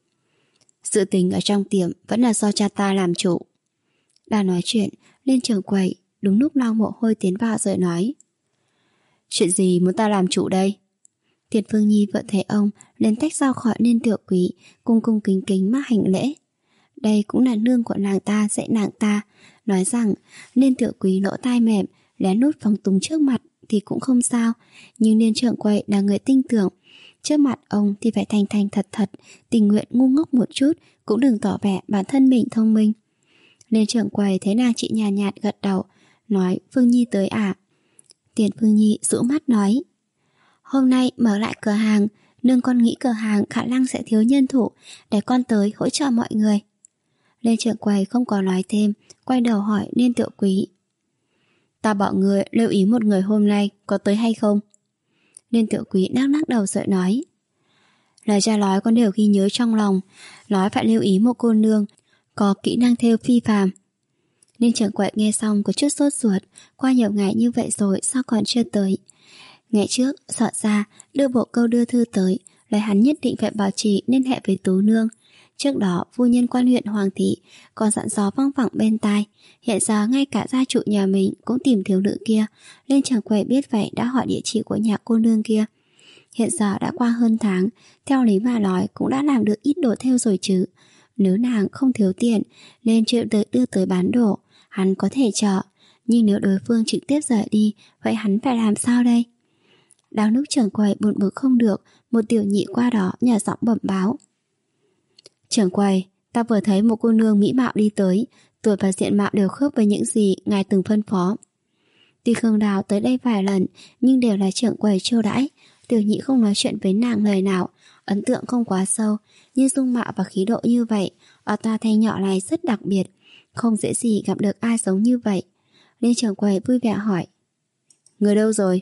Sự tình ở trong tiệm vẫn là do cha ta làm chủ. Đang nói chuyện, Liên trưởng quầy đúng lúc lau mồ hôi tiến vào rồi nói: Chuyện gì muốn ta làm chủ đây? Tiền Phương Nhi vợ thấy ông liền tách ra khỏi Liên Tiểu Quý, cung cung kính kính mà hành lễ. Đây cũng là nương của nàng ta dạy nàng ta, nói rằng Liên Tiểu Quý lỗ tai mềm, lén lút phóng túng trước mặt thì cũng không sao, nhưng Liên trưởng quầy là người tinh tưởng, trước mặt ông thì phải thành thành thật thật, tình nguyện ngu ngốc một chút, cũng đừng tỏ vẻ bản thân mình thông minh. Liên trưởng quầy thấy nàng chị nhàn nhạt, nhạt gật đầu, nói: Phương Nhi tới à? Tiền Phương Nhi rũ mắt nói: Hôm nay mở lại cửa hàng, nương con nghĩ cửa hàng khả năng sẽ thiếu nhân thủ, để con tới hỗ trợ mọi người. Liên trưởng quầy không có nói thêm, quay đầu hỏi Liên Tiểu Quý: Ta bảo người lưu ý một người hôm nay có tới hay không? Liên Tiểu Quý lắc lắc đầu rồi nói: Lời cha nói con đều ghi nhớ trong lòng, nói phải lưu ý một cô nương có kỹ năng thêu phi phàm. Liên trưởng quầy nghe xong có chút sốt ruột, qua nhiều ngày như vậy rồi sao còn chưa tới. Ngày trước sợ ra đưa bộ câu đưa thư tới, lời hắn nhất định phải bảo trì liên hệ với Tú nương. Trước đó phu nhân quan huyện Hoàng thị còn dặn dò văng vẳng bên tai, hiện giờ ngay cả gia chủ nhà mình cũng tìm thiếu nữ kia. Liên trưởng quầy biết vậy đã hỏi địa chỉ của nhà cô nương kia. Hiện giờ đã qua hơn tháng, theo lý mà nói cũng đã làm được ít đồ theo rồi chứ. Nếu nàng không thiếu tiền nên chịu tự đưa tới bán đồ, hắn có thể chờ. Nhưng nếu đối phương trực tiếp rời đi, vậy hắn phải làm sao đây? Đang lúc trưởng quầy buồn bực không được, một tiểu nhị qua đó nhỏ giọng bẩm báo: Trưởng quầy, ta vừa thấy một cô nương mỹ mạo đi tới, tuổi và diện mạo đều khớp với những gì ngài từng phân phó. Tuy Khương Đào tới đây vài lần, nhưng đều là trưởng quầy chiêu đãi. Tiểu nhị không nói chuyện với nàng lời nào, ấn tượng không quá sâu, nhưng dung mạo và khí độ như vậy ở tòa thành nhỏ này rất đặc biệt, không dễ gì gặp được ai giống như vậy. Nên trưởng quầy vui vẻ hỏi: Người đâu rồi?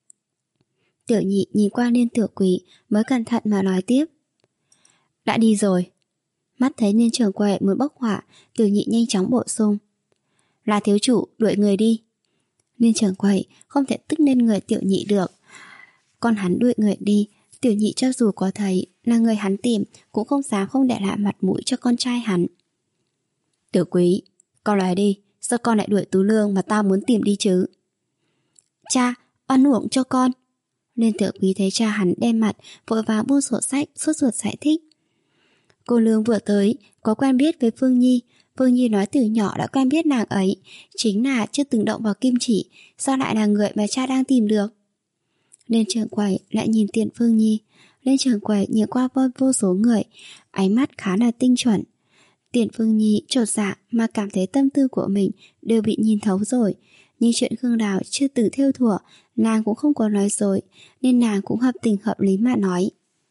Tiểu nhị nhìn qua Liên Tiểu Quý mới cẩn thận mà nói tiếp: Đã đi rồi. Mắt thấy Liên trưởng quầy muốn bốc hỏa, tiểu nhị nhanh chóng bổ sung: Là thiếu chủ, đuổi người đi. Liên trưởng quầy không thể tức lên người tiểu nhị được. Con hắn đuổi người đi, tiểu nhị cho dù có thấy là người hắn tìm cũng không dám không để lại mặt mũi cho con trai hắn. Tiểu Quý, con nói đi, sao con lại đuổi Tú Lương mà ta muốn tìm đi chứ? Cha, oan uổng cho con. Liên Tiểu Quý thấy cha hắn đen mặt, vội vàng buông sổ sách, sốt ruột giải thích: Cô Lương vừa tới, có quen biết với Phương Nhi. Phương Nhi nói từ nhỏ đã quen biết nàng ấy, chính là chưa từng động vào kim chỉ, sao lại là người mà cha đang tìm được? Liên trưởng quầy lại nhìn Tiền Phương Nhi. Liên trưởng quầy nhìn qua vô, vô số người, ánh mắt khá là tinh chuẩn. Tiền Phương Nhi chột dạ mà cảm thấy tâm tư của mình đều bị nhìn thấu rồi. Nhưng chuyện Khương Đào chưa từng thêu thủa, nàng cũng không có nói dối, nên nàng cũng hợp tình hợp lý mà nói: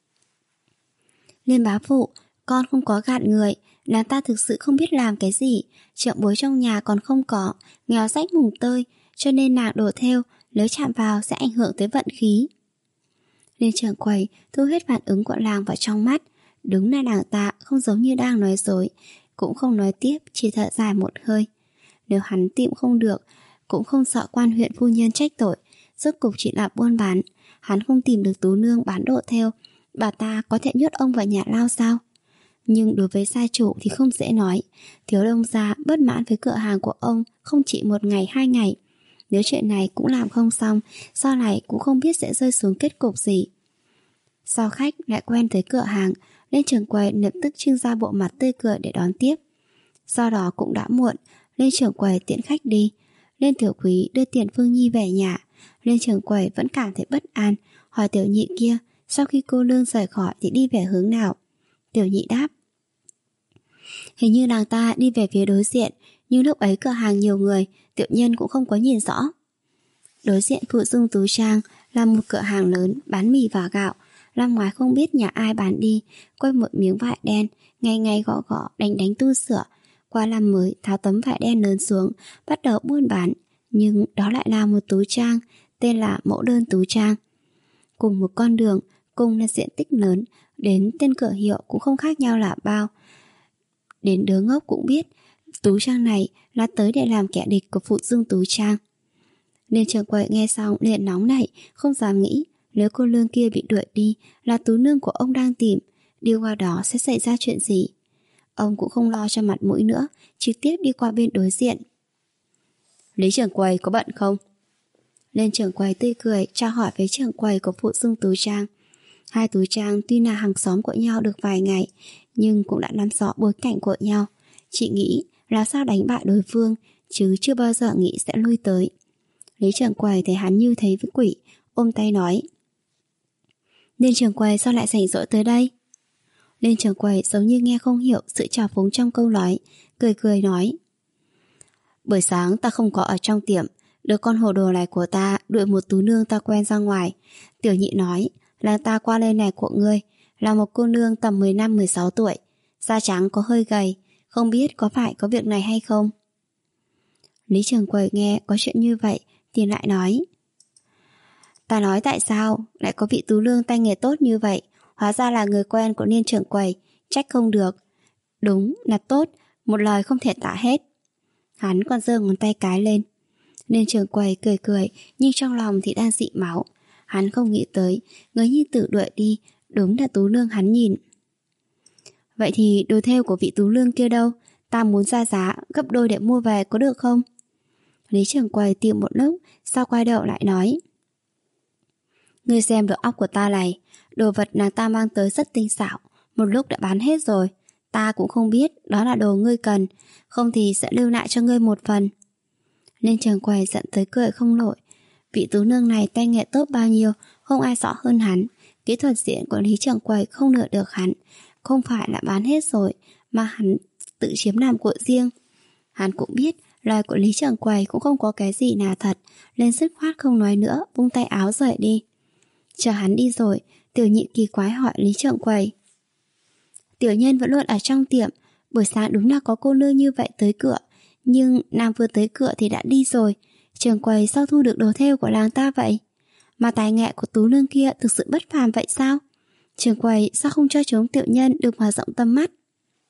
Liên bá phụ, con không có gạt người, là ta thực sự không biết làm cái gì, trượng bối trong nhà còn không có, nghèo rách mùng tơi, cho nên nàng đổ theo, nếu chạm vào sẽ ảnh hưởng tới vận khí. Liên trưởng quầy thu hết phản ứng của làng vào trong mắt, đúng là nàng ta không giống như đang nói dối, cũng không nói tiếp, chỉ thở dài một hơi. Nếu hắn tìm không được, cũng không sợ quan huyện phu nhân trách tội, rốt cục chỉ là buôn bán, hắn không tìm được Tú nương bán đồ theo, bà ta có thể nhốt ông vào nhà lao sao? Nhưng đối với gia chủ thì không dễ nói. Thiếu đông gia bất mãn với cửa hàng của ông không chỉ một ngày hai ngày. Nếu chuyện này cũng làm không xong, sau này cũng không biết sẽ rơi xuống kết cục gì. Sau khách lại quen tới cửa hàng, Lên trưởng quầy lập tức trưng ra bộ mặt tươi cười để đón tiếp. Sau đó cũng đã muộn, Lên trưởng quầy tiễn khách đi. Lên Tiểu Quý đưa tiền Phương Nhi về nhà. Lên trưởng quầy vẫn cảm thấy bất an, hỏi tiểu nhị kia sau khi cô nương rời khỏi thì đi về hướng nào. Tiểu nhị đáp: hình như nàng ta đi về phía đối diện, nhưng lúc ấy cửa hàng nhiều người, tiểu nhân cũng không có nhìn rõ. Đối diện Phụ Dung Tú Trang là một cửa hàng lớn bán mì và gạo. Năm ngoái không biết nhà ai bán đi, quay một miếng vải đen, ngày ngày gõ gõ đánh đánh tu sửa. Qua năm mới tháo tấm vải đen lớn xuống, bắt đầu buôn bán. Nhưng đó lại là một tú trang, tên là Mẫu Đơn Tú Trang. Cùng một con đường, cùng là diện tích lớn, đến tên cửa hiệu cũng không khác nhau là bao. Đến đứa ngốc cũng biết Tú Trang này là tới để làm kẻ địch của Phụ Dung Tú Trang. Nên trưởng quầy nghe xong liền nóng nảy, không dám nghĩ nếu cô nương kia bị đuổi đi là tú nương của ông đang tìm, đi qua đó sẽ xảy ra chuyện gì. Ông cũng không lo cho mặt mũi nữa, trực tiếp đi qua bên đối diện. Lý trưởng quầy có bận không? Lên trưởng quầy tươi cười trao hỏi với trưởng quầy của Phụ Dung Tú Trang. Hai Tú Trang tuy là hàng xóm của nhau được vài ngày, nhưng cũng đã nắm rõ bối cảnh của nhau. Chị nghĩ là sao đánh bại đối phương, chứ chưa bao giờ nghĩ sẽ lui tới. Lý trưởng quầy thấy hắn như thấy với quỷ, ôm tay nói: Lên trưởng quầy sao lại rảnh rỗi tới đây? Lên trưởng quầy giống như nghe không hiểu sự trào phúng trong câu nói, cười cười nói: buổi sáng ta không có ở trong tiệm, đứa con hồ đồ này của ta đuổi một tú nương ta quen ra ngoài. Tiểu nhị nói là ta qua lên này của ngươi, là một cô nương tầm mười lăm mười sáu tuổi, da trắng có hơi gầy, không biết có phải có việc này hay không. Lý trưởng quầy nghe có chuyện như vậy thì lại nói: ta nói tại sao lại có vị tú nương tay nghề tốt như vậy, hóa ra là người quen của Niên trưởng quầy, trách không được. Đúng là tốt, một lời không thể tả hết. Hắn còn giơ ngón tay cái lên. Niên trưởng quầy cười cười, nhưng trong lòng thì đang dị máu. Hắn không nghĩ tới người nhi tử đuổi đi đúng là tú nương hắn nhìn. Vậy thì đồ thêu của vị tú nương kia đâu? Ta muốn ra giá gấp đôi để mua về có được không? Lý trưởng quầy tìm một lúc, sau quay đầu lại nói: ngươi xem được óc của ta này, đồ vật nàng ta mang tới rất tinh xảo, một lúc đã bán hết rồi. Ta cũng không biết đó là đồ ngươi cần, không thì sẽ lưu lại cho ngươi một phần. Nên trưởng quầy giận tới cười không nổi. Vị tú nương này tay nghệ tốt bao nhiêu, không ai rõ hơn hắn. Kỹ thuật diễn của Lý trưởng quầy không lừa được hắn. Không phải là bán hết rồi, mà hắn tự chiếm làm của riêng. Hắn cũng biết lời của Lý trưởng quầy cũng không có cái gì là thật, nên dứt khoát không nói nữa, vung tay áo rời đi. Chờ hắn đi rồi, tiểu nhị kỳ quái hỏi Lý trưởng quầy: tiểu nhân vẫn luôn ở trong tiệm, buổi sáng đúng là có cô nương như vậy tới cửa, nhưng nàng vừa tới cửa thì đã đi rồi. Trưởng quầy sao thu được đồ thêu của làng ta vậy? Mà tài nghệ của tú nương kia thực sự bất phàm vậy sao? Trưởng quầy sao không cho chúng tiểu nhân được mở rộng tầm mắt?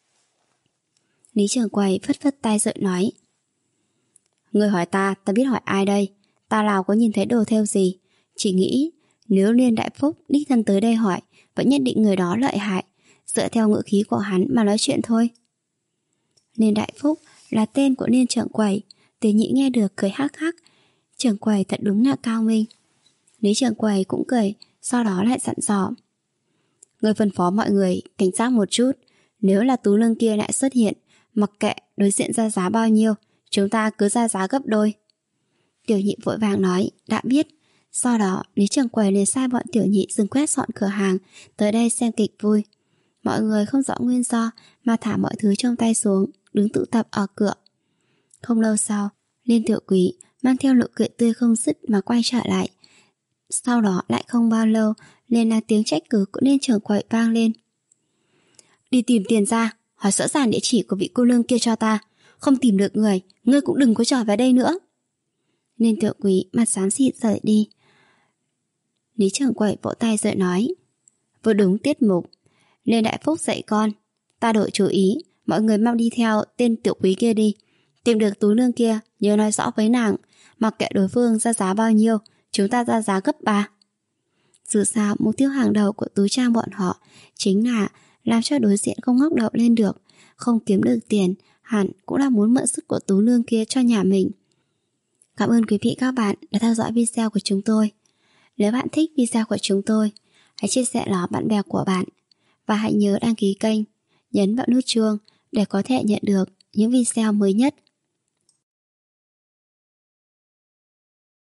Lý trưởng quầy phất phất tay rồi nói: ngươi hỏi ta, ta biết hỏi ai đây? Ta nào có nhìn thấy đồ thêu gì, chỉ nghĩ nếu Liên Đại Phúc đích thân tới đây hỏi, vẫn nhất định người đó lợi hại, dựa theo ngữ khí của hắn mà nói chuyện thôi. Liên Đại Phúc là tên của Liên trưởng quầy. Tiểu nhị nghe được cười hắc hắc. Trưởng quầy thật đúng là cao minh. Lý trưởng quầy cũng cười, sau đó lại dặn dò: người phân phó mọi người cảnh giác một chút, nếu là tú nương kia lại xuất hiện, mặc kệ đối diện ra giá bao nhiêu, chúng ta cứ ra giá gấp đôi. Tiểu nhị vội vàng nói: đã biết. Sau đó Lý trưởng quầy liền sai bọn tiểu nhị dừng quét dọn cửa hàng, tới đây xem kịch vui. Mọi người không rõ nguyên do mà thả mọi thứ trong tay xuống, đứng tụ tập ở cửa. Không lâu sau, Liên Tiểu Quý mang theo nụ cười tươi không dứt mà quay trở lại. Sau đó lại không bao lâu, liền là tiếng trách cứ của Liên trưởng quầy vang lên: đi tìm tiền ra, hỏi rõ ràng địa chỉ của vị cô nương kia cho ta. Không tìm được người, ngươi cũng đừng có trở về đây nữa. Liên Tiểu Quý mặt xám xịt rời đi. Lý trưởng quầy vỗ tay rồi nói: vừa đúng tiết mục. Liên Đại Phúc dạy con, ta đổi chú ý, mọi người mau đi theo tên Tiểu Quý kia đi. Tìm được tú nương kia, nhớ nói rõ với nàng, mặc kệ đối phương ra giá bao nhiêu, chúng ta ra giá gấp ba. Dù sao mục tiêu hàng đầu của Tú Trang bọn họ chính là làm cho đối diện không ngóc đầu lên được. Không kiếm được tiền, hẳn cũng là muốn mượn sức của tú nương kia cho nhà mình. Cảm ơn quý vị các bạn đã theo dõi video của chúng tôi. Nếu bạn thích video của chúng tôi, hãy chia sẻ nó bạn bè của bạn. Và hãy nhớ đăng ký kênh, nhấn vào nút chuông để có thể nhận được những video mới nhất